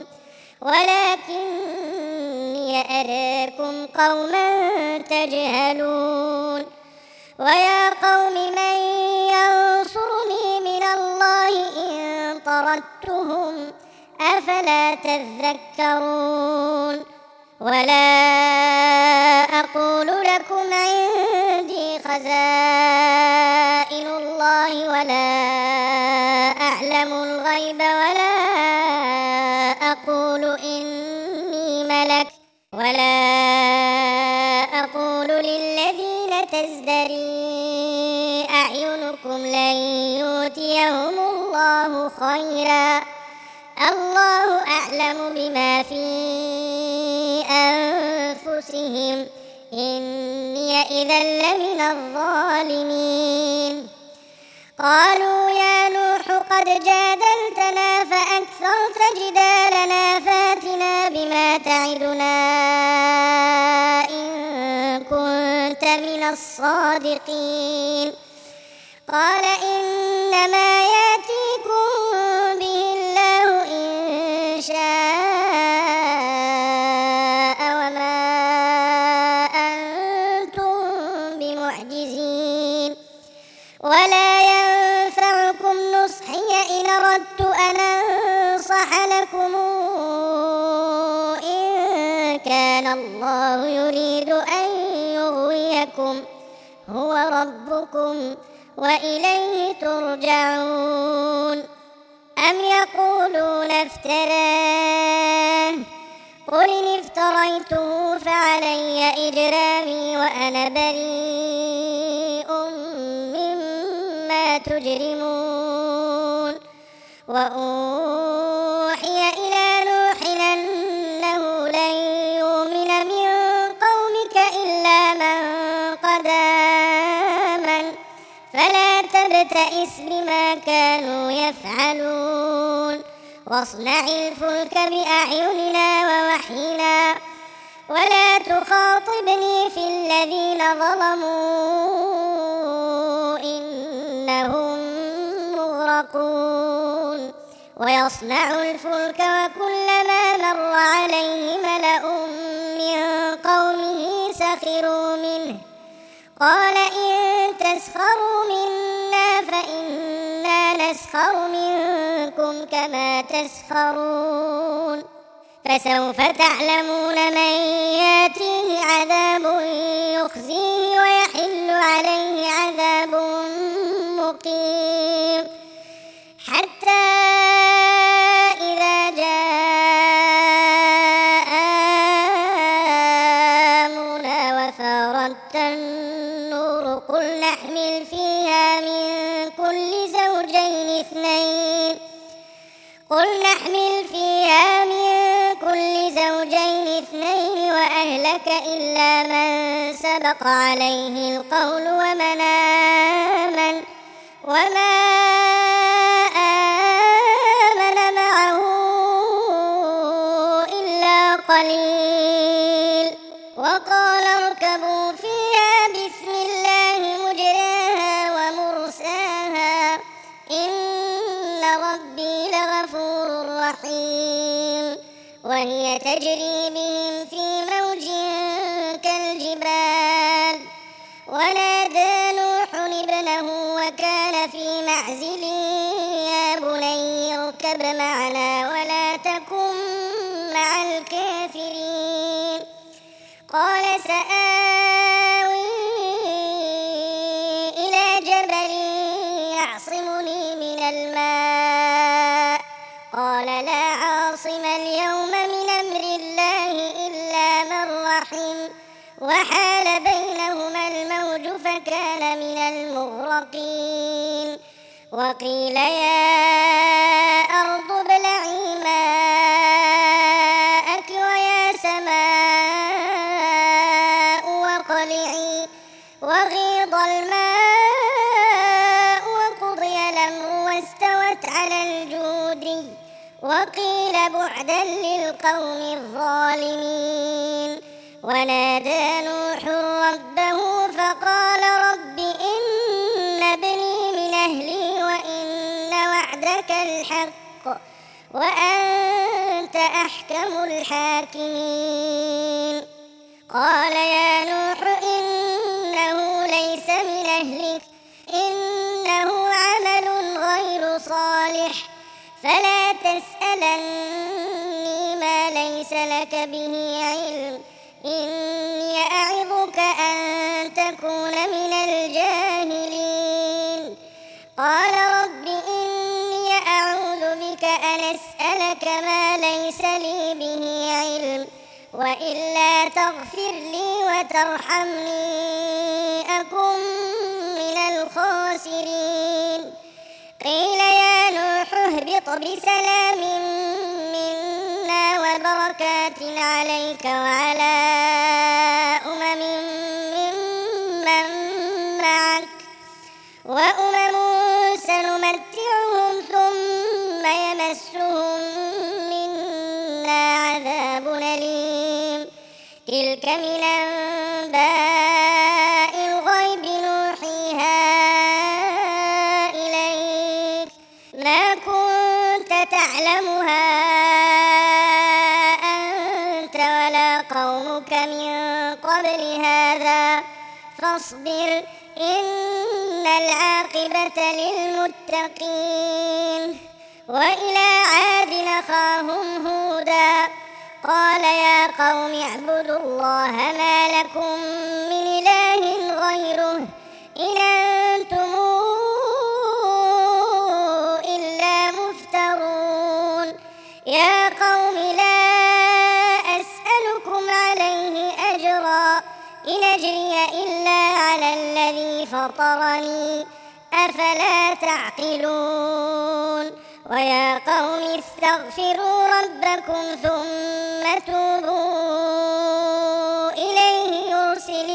ولكني أراكم قوما تجهلون ويا قوم من ينصرني من الله إن طردتهم أفلا تذكرون ولا أقول لكم عندي خزائن الله ولا أعلم الغيب ولا أقول إني ملك ولا أقول للذين تزدري أعينكم لن يؤتيهم الله خيرا الله أعلم بما في أنفسهم إني إذا لمن الظالمين. قالوا يا نوح قد جادلتنا فأكثرت جدالنا فاتنا بما تعدنا إن كنت من الصادقين. قال إنما يأتيكم به الله إن شاء وما أنتم بمعجزين ولا ينفعكم نصحي إن أردت أن أنصح لكم إن كان الله يريد أن يغويكم هو ربكم وإليه ترجعون. أم يقولون افتراه قل إن افتريته فعلي إجرامي وأنا بريء مما تجرمون. وأوحي إلى نوح أنه لن يؤمن من قومك إلا من قد آمن فلا تبتئس بما كانوا يفعلون واصنع الفلك بأعيننا ووحينا ولا تخاطبني في الذين ظلموا إنهم مغرقون. ويصنع الفلك وكلما مر عليه ملأ من قومه سخروا منه قال إن تسخروا منا فإنا نسخر منكم كما تسخرون. فسوف تعلمون من يأتيه عذاب يخزيه ويحل عليه عذاب مقيم. حتى إذا جاء أمرنا وفارت النور قل نحمل فيها من كل زوجين اثنين وأهلك إلا من سبق عليه القول وما آمن معه إلا قليل. وقال اركبوا فيها بسم الله مجراها ومرساها إن ربي لغفور رحيم. وهي تجري بهم في موج كالجبال ونادى نوح ابنه وكان في معزل يا بني اركب معنا ولا تكن مع الكافرين. قال سآوي إلى جبل يعصمني من الماء قال لا عاصم اليوم من أمر الله إلا من رحم وحال بينهما الموج فكان من المغرقين. وقيل يا أرض ابلعي ماءك ويا سماء وقلعي وغيض الماء وقضي الأمر واستوت على الجود وقيل بعدا للقوم الظالمين. ونادى نوح ربه فقال رب إن ابني من أهلي وإن وعدك الحق وأنت أحكم الحاكمين. قال يا نوح إنه ليس من أهلك إنه عمل غير صالح فلا تسألني ما ليس لك به علم إني أعظك أن تكون من الجاهلين. قال رب إني أعوذ بك أن أسألك ما ليس لي به علم وإلا تغفر لي وترحمني أكن من الخاسرين. قيل يا نوح اهبط بسلام منا وبركات عليك وعلى أمم ممن معك وأمم سنمتعهم ثم يمسهم منا عذاب أليم. تلك من أنباء الغيب نوحيها إليك ما كنت تعلمها أنت ولا قومك من قبل هذا فاصبر إن العاقبة للمتقين. وإلى عاد أخاهم هودا قال يا قوم اعبدوا الله ما لكم من إله غيره إن أنتم إلا مفترون. يا قوم لا أسألكم عليه أجرا إن أجري إلا على الذي فطرني أفلا تعقلون. ويا قوم استغفروا ربكم ثم توبوا إليه يرسل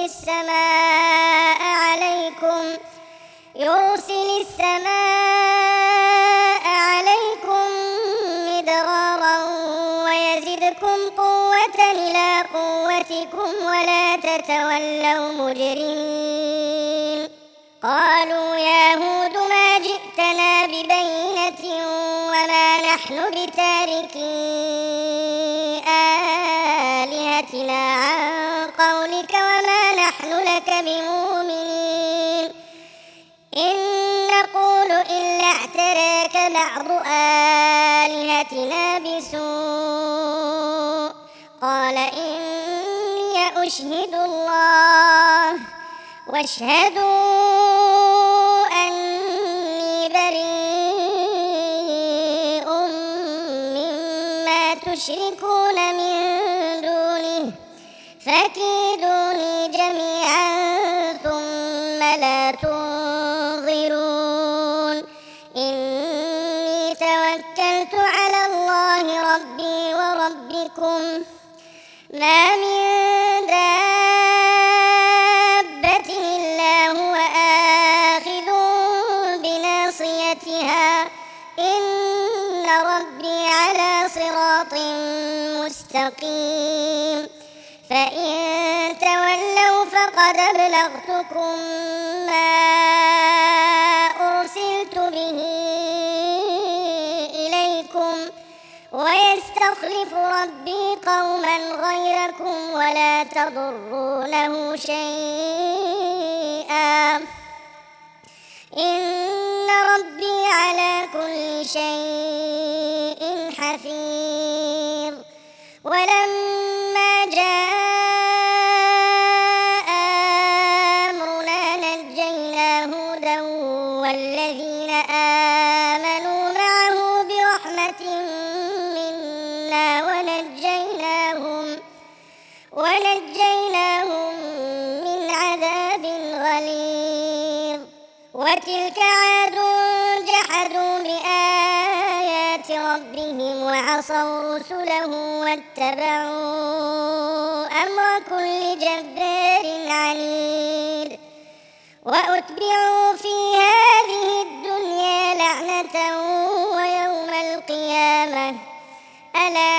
السماء عليكم مدرارا ويزدكم قوة إلى قوتكم ولا تتولوا مجرمين. قالوا يا هود ما جئتنا ببينة وما نحن بتاركي آلهتنا عن قولك وما نحن لك بمؤمنين إن نقول إلا اعتراك بعض آلهتنا بسوء. قال إني أشهد الله واشهدوا أني بريء مما تشركون من دونه فكيدوني جميعا ثم لا تنظرون. إني توكلت على الله ربي وربكم ما من دابة إلا هو آخذ بناصيتها إن ربي على صراط مستقيم. فإن تولوا فقد أبلغتكم ما أرسلت به إليكم ويستخلف ربي قوما غيركم ولا تضرونه شيئا إن ربي على كل شيء حفيظ. ولما جاء أمرنا نجينا هودا والذين آمنوا معه برحمة منا ونجيناهم من عذاب غليظ. وتلك عاد جحدوا بآيات ربهم وعصوا رسله واتبعوا أمر كل جبار عنيد. وأتبعوا في هذه الدنيا لعنة ويوم القيامة ألا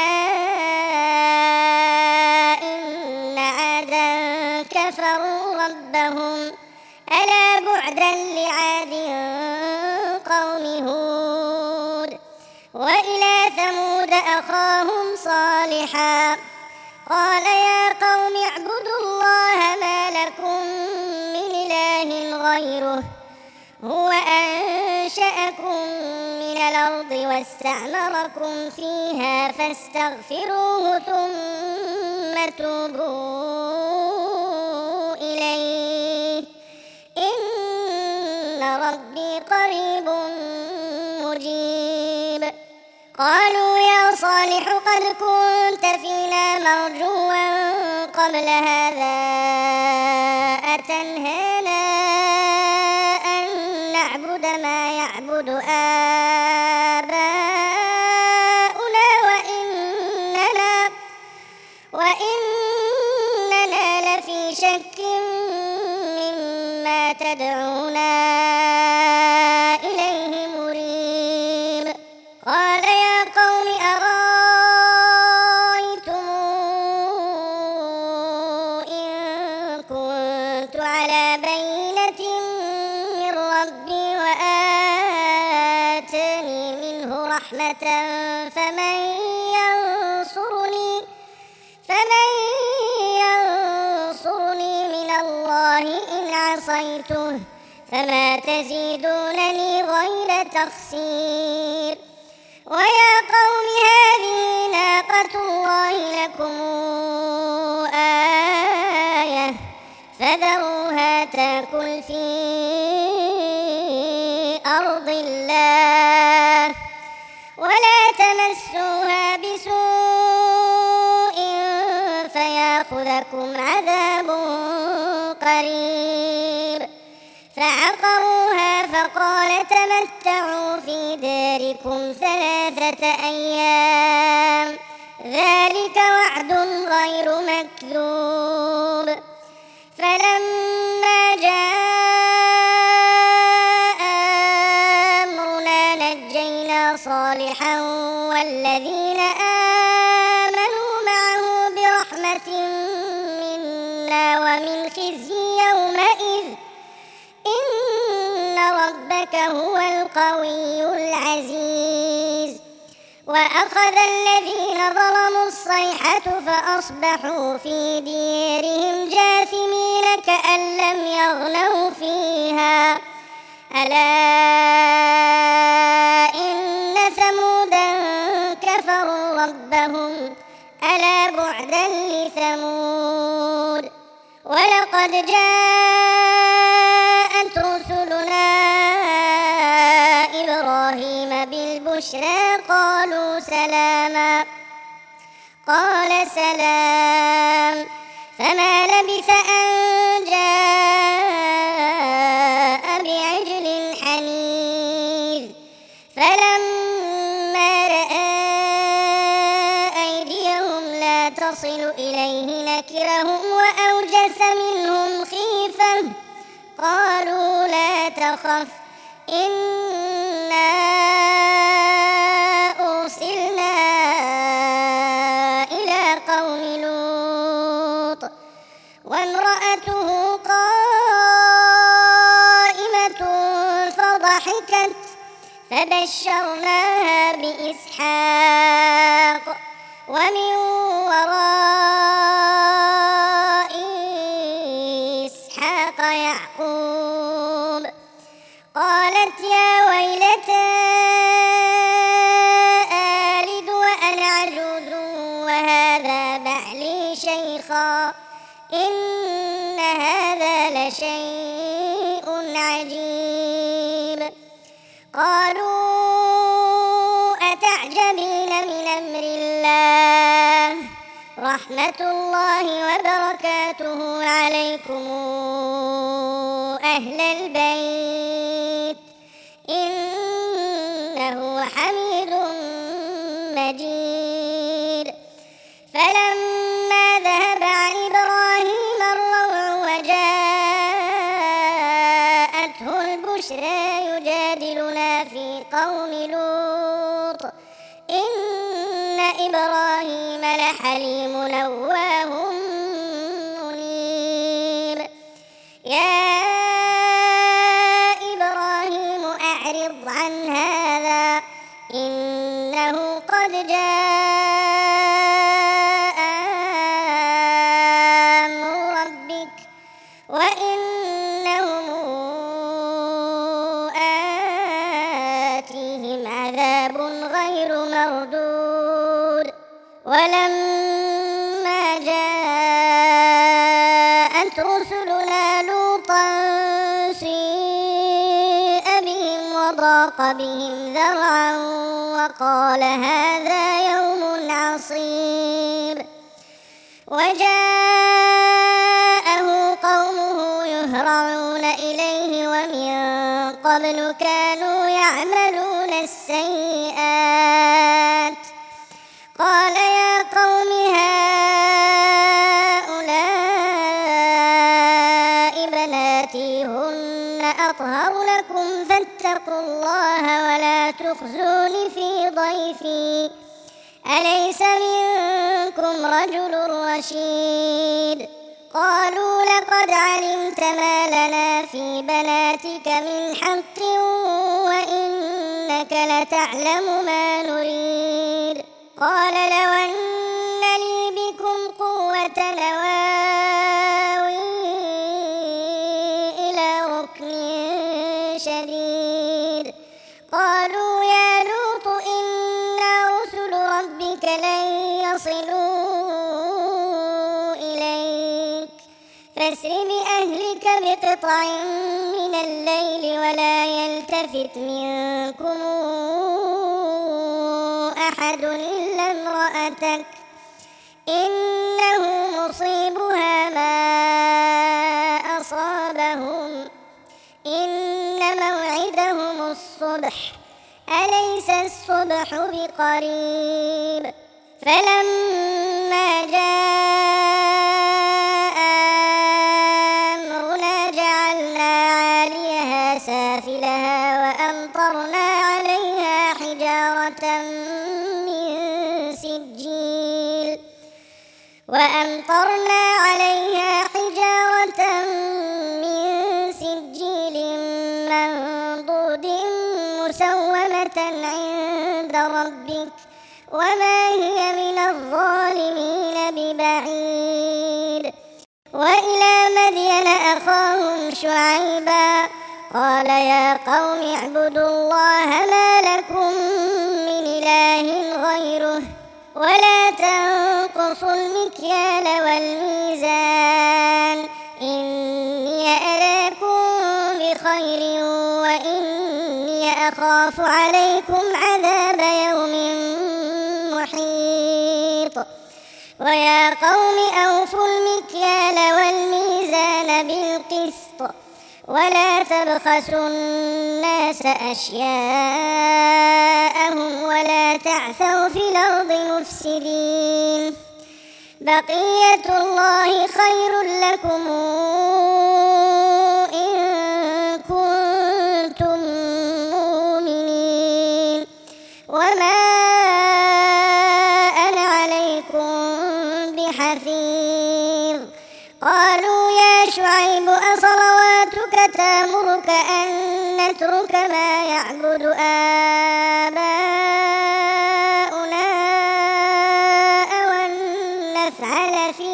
إن عادا كفروا ربهم ألا بعدا لعاد قوم هود. وإلى ثمود أخاهم صالحا قال يا قوم اعبدوا الله ما لكم من إله غيره هو أنشأكم من الأرض واستعمركم فيها فاستغفروه ثم توبوا إليه إن ربي قريب مجيب. قالوا يا صالح قد كنت فينا مرجوا قبل هذا أتنهانا أن نعبد ما يعبد آباؤنا وإننا لفي شك مما تدعونا إليه مريب. قال يا قوم أرأيتم إن كنت على بينة من ربي وآتاني منه رحمة فمن ينصرني من الله إن عصيته فما تزيدونني غير تخسير. ويا قوم هذه ناقة الله لكم آية فذروها تأكل في أرض الله ولا تمسوها بسوء فيأخذكم عذاب قريب. فعقروها فقال تمتعوا في داركم 3 أيام ذلك وعد غير مكذوب. فلما جاء أمرنا نجينا صالحا والذين آمنوا معه برحمة منا ومن خزي يومئذ إن ربك هو القوي العزيز. وأخذ الذين ظلموا الصيحة فأصبحوا في ديرهم جاثمين كأن لم يغنوا فيها ألا إن ثمودا كفروا ربهم ألا بعدا لثمود. ولقد جاءت رسلنا إبراهيم بالبشرى قالوا سلاما قال سلام فما لبث أن جاء بعجل حنيذ. فلما رأى أيديهم لا تصل إليه نكرهم وأوجس منهم خيفة قالوا لا تخف إنا أرسلنا إلى قوم لوط وامرأته قائمة فضحكت فبشرناها بإسحاق ومن وراء إسحاق يعقوب. قالت يا ويلتى آلد وأنا عجوز وهذا بعلي شيخا إن هذا لشيء عجيب. قالوا أتعجبين من أمر الله رحمة الله وبركاته عليكم أهل البيت إنه حميد مجيد. فلما ذهب عن إبراهيم الروع وجاءته البشرى يجادلنا في قوم لوط إن إبراهيم لحليم أواه منيب. يا إبراهيم أعرض عن هذا إنه قد جاء أمر ربك وإنهم ولما جاءت رسلنا لوطا سيء بهم وضاق بهم ذرعا وقال هذا يوم عصيب وجاءه قومه يهرعون إليه ومن قبل كانوا يعملون السيئات قال يا قوم هؤلاء بناتي هن أطهر لكم فاتقوا الله ولا تخزوني في ضيفي أليس منكم رجل رشيد قالوا لقد علمت ما لنا في بناتك من حق وإنك لتعلم ما نريد قال لو أن لي بكم قوة لواوي إلى ركن شديد قالوا يا لوط إنا رسل ربك لن يصلوا إليك فاسر بأهلك بقطع من الليل ولا يلتفت منكم أحد إلا امرأتك إنه مصيبها ما أصابهم إن موعدهم الصبح أليس الصبح بقريب فلما جاء أمرنا جعلنا عاليها سافلها وأمطرنا عليها حجارة من سجيل منضود مسومة عند ربك وما هي من الظالمين ببعيد وإلى مدين أخاهم شعيبا قال يا قوم اعبدوا الله ما لكم من إله غيره ولا تنقصوا المكيال والميزان إني أراكم بخير وإني أخاف عليكم عذاب يوم محيط ويا قوم أوفوا المكيال والميزان بالقسط ولا تبخسوا الناس أشياءهم ولا تعثوا في الأرض مفسدين بقية الله خير لكم إن كنتم مؤمنين وما أنا عليكم بحفيظ قالوا يا شعيب أصلواتك تأمرك أن نترك ما يعبد آباؤنا أو أن نفعل في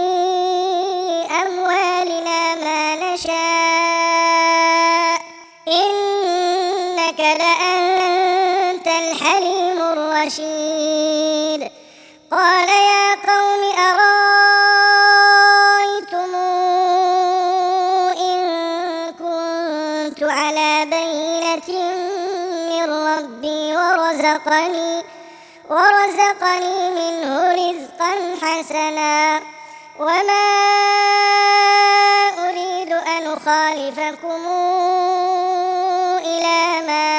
أموالنا ما نشاء إنك لأنت الحليم الرشيد قال يا قوم أرأيتم إن كنت على بينة من ربي ورزقني منه رزقا حسنا وما أريد أن أخالفكم إلى ما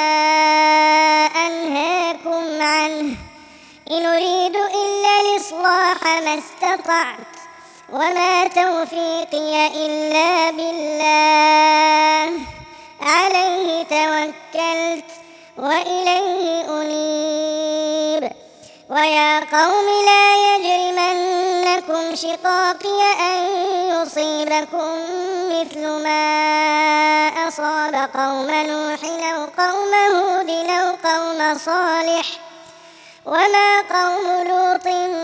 أنهاكم عنه إن أريد إلا الإصلاح ما استطعت وما توفيقي إلا بالله عليه توكلت وإليه أنيب ويا قوم لا يجرمنكم شقاقي أن يصيبكم مثل ما أصاب قوم نوح أو قوم هود أو قوم صالح وما قوم لوط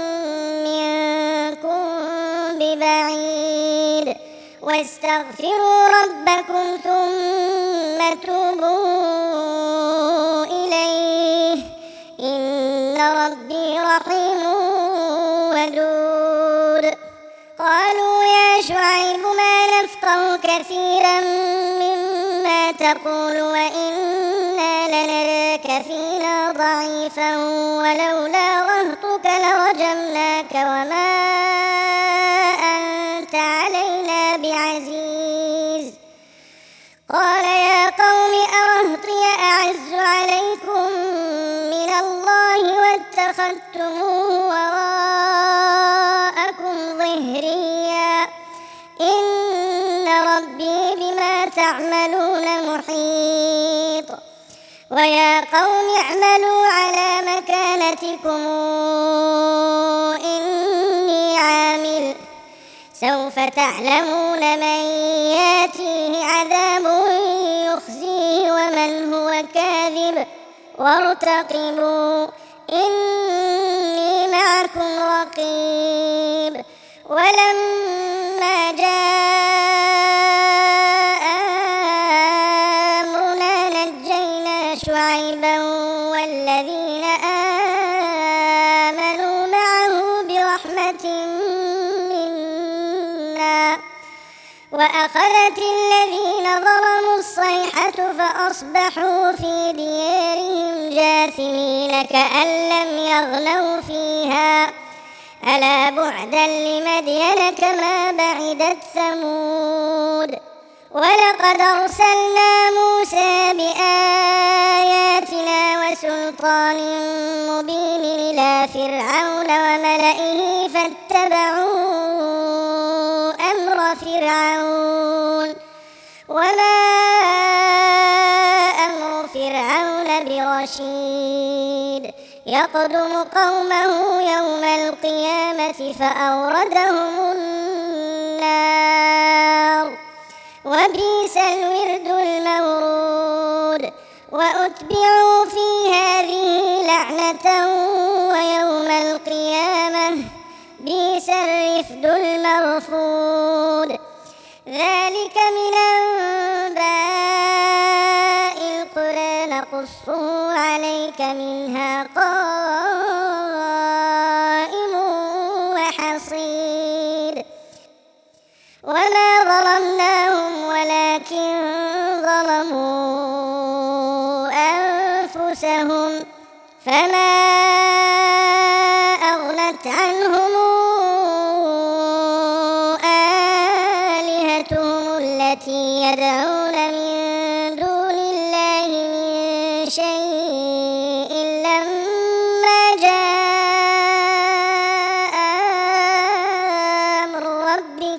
منكم ببعيد واستغفروا ربكم ثم توبوا إليه إن ربي رحيم كثيرا مما تقول وإنا لنراك فينا ضعيفا ولولا رهطك لرجمناك وما أنت علينا بعزيز. قال يا قوم أرهطي أعز عليكم من الله واتخذتموه وراءكم ظهريا إن ربي بما تعملون محيط. ويا قوم اعملوا على مكانتكم إني عامل سوف تعلمون من ياتيه عذاب يخزيه ومن هو كاذب وارتقبوا إني معكم رقيب. ولما جاء أمرنا نجينا شعيبا والذين آمنوا معه برحمة منا وأخذت الذين ظلموا الصيحة فأصبحوا في ديارهم جاثمين كأن لم يغنوا فيها ألا بعدا لمدين كما بعدت ثمود. ولقد أرسلنا موسى بآياتنا وسلطان مبين إلى فرعون وملئه فاتبعوا أمر فرعون وما أمر فرعون برشيد يقدم قومه يوم القيامة فأوردهم النار وبئس الورد المورود. وأتبعوا في هذه لعنة ويوم القيامة بئس الرفد المرفود. ذلك من أنباء القرى نقصه عليك منها قائم وحصيد. وما ظلمناهم ولكن ظلموا أنفسهم فما أغنت عنهم آلهتهم التي يدعون من دون الله من شيء لما جاء أمر ربك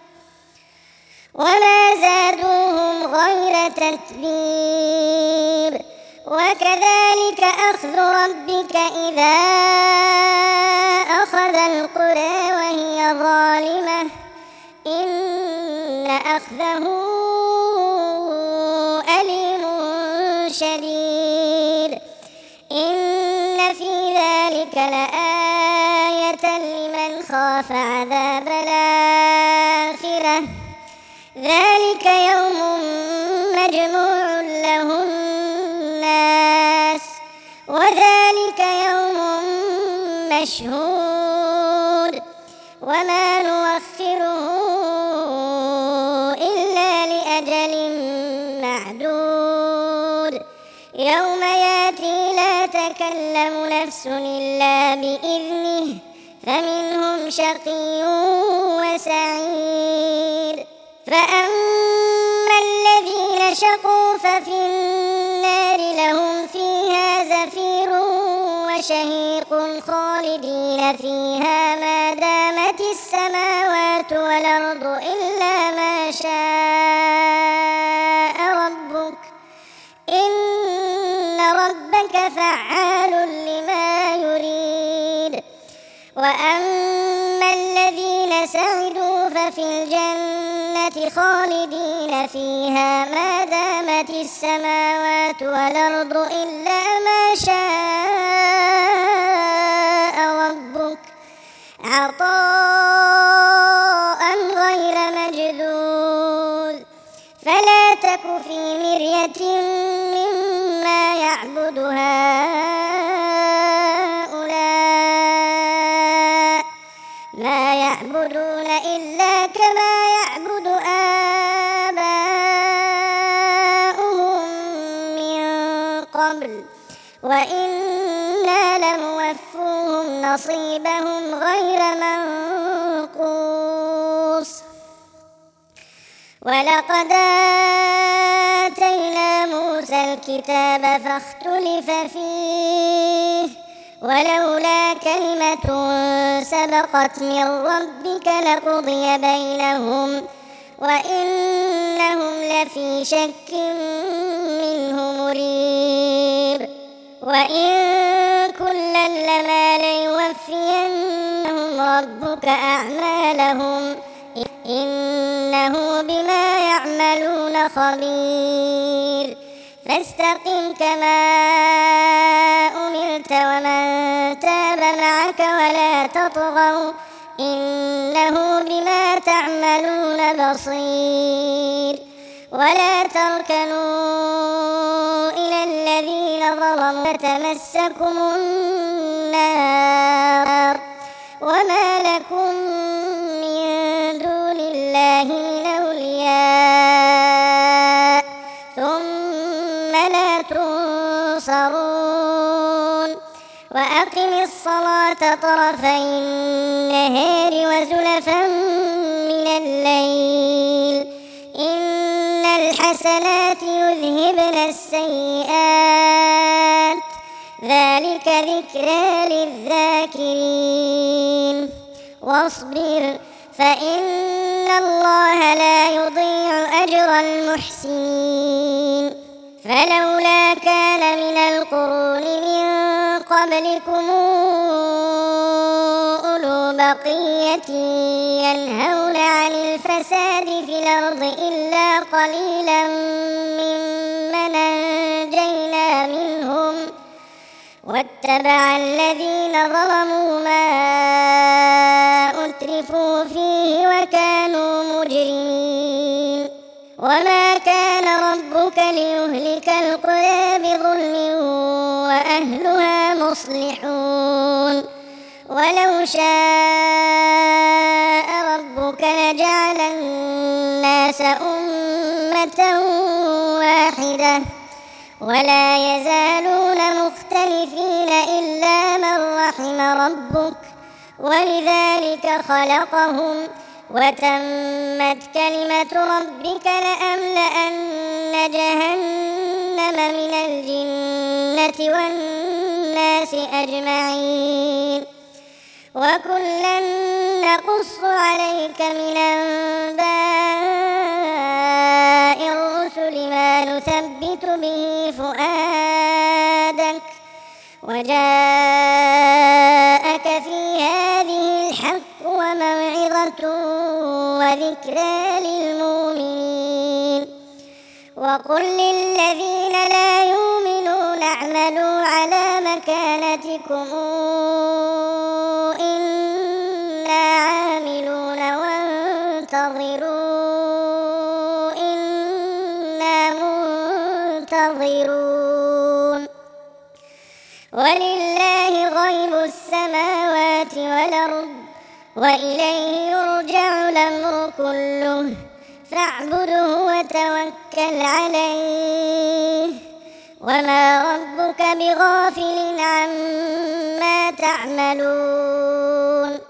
وما زادوهم غير تتبيب. وكذلك أخذ ربك إذا أخذ القرى وهي ظالمة إن أخذه أليم شديد. إن في ذلك لآية لمن خاف عذاب الآخرة ذلك يوم مجموع له الناس وذلك يوم مشهود وما نؤخره إلا لأجل معدود. يوم ياتي لا تكلم نفس إلا بإذنه فمنهم شقي وسعيد. فأما الذين شقوا ففي النار لهم فيها زفير وشهيق خالدين فيها ما دامت السماوات والأرض إلا ما شاء ربك إن ربك فعال لما يريد. وأما الذين سعدوا ففي الجنة خالدين فيها ما دامت السماوات والأرض إلا ما شاء ربك عطاء غير مجذوذ. فلا تك في مرية مما يعبد هؤلاء ما يعبدون إلا كما يعبد قبل وإنا لموفوهم نصيبهم غير منقوص ولقد آتينا موسى الكتاب فاختلف فيه ولولا كلمة سبقت من ربك لقضي بينهم وإنهم لفي شك منه مريب وإن كلا لما ليوفينهم ربك أعمالهم إنه بما يعملون خبير فاستقم كما أمرت ومن تاب معك ولا تطغوا إنه بما تعملون بصير ولا تركنوا إلى الذين ظلموا فتمسكم النار وما لكم من دون الله من أولياء ثم لا تنصرون وأقم الصلاة طرفي النهار وزلفا من الليل إن الحسنات يذهبن السيئات ذلك ذكرى للذاكرين واصبر فإن الله لا يضيع أجر المحسنين فلولا كان من القرون من قبلكم أولو بقية ينهون عن الفساد في الأرض إلا قليلا ممن أنجينا منهم واتبع الذين ظلموا ما أترفوا فيه وكانوا مجرمين وما كان ربك ليهلك القرى بظلم وأهلها مصلحون ولو شاء ربك لجعل الناس أمة واحدة ولا يزالون مختلفين إلا من رحم ربك ولذلك خلقهم وتمت كلمة ربك لأملأن جهنم من الجنة والناس أجمعين وكلا نقص عليك من أنباء الرسل ما نثبت به فؤادك وجاءك في هذه الحق وموعظة وذكرى للمؤمنين وقل للذين لا يؤمنون اعملوا على مكانتكم إنا عاملون وانتظروا إنا منتظرون ولله غيب السماوات والأرض وإليه يرجع الأمر كله فاعبده وتوكل عليه وما ربك بغافل عما تعملون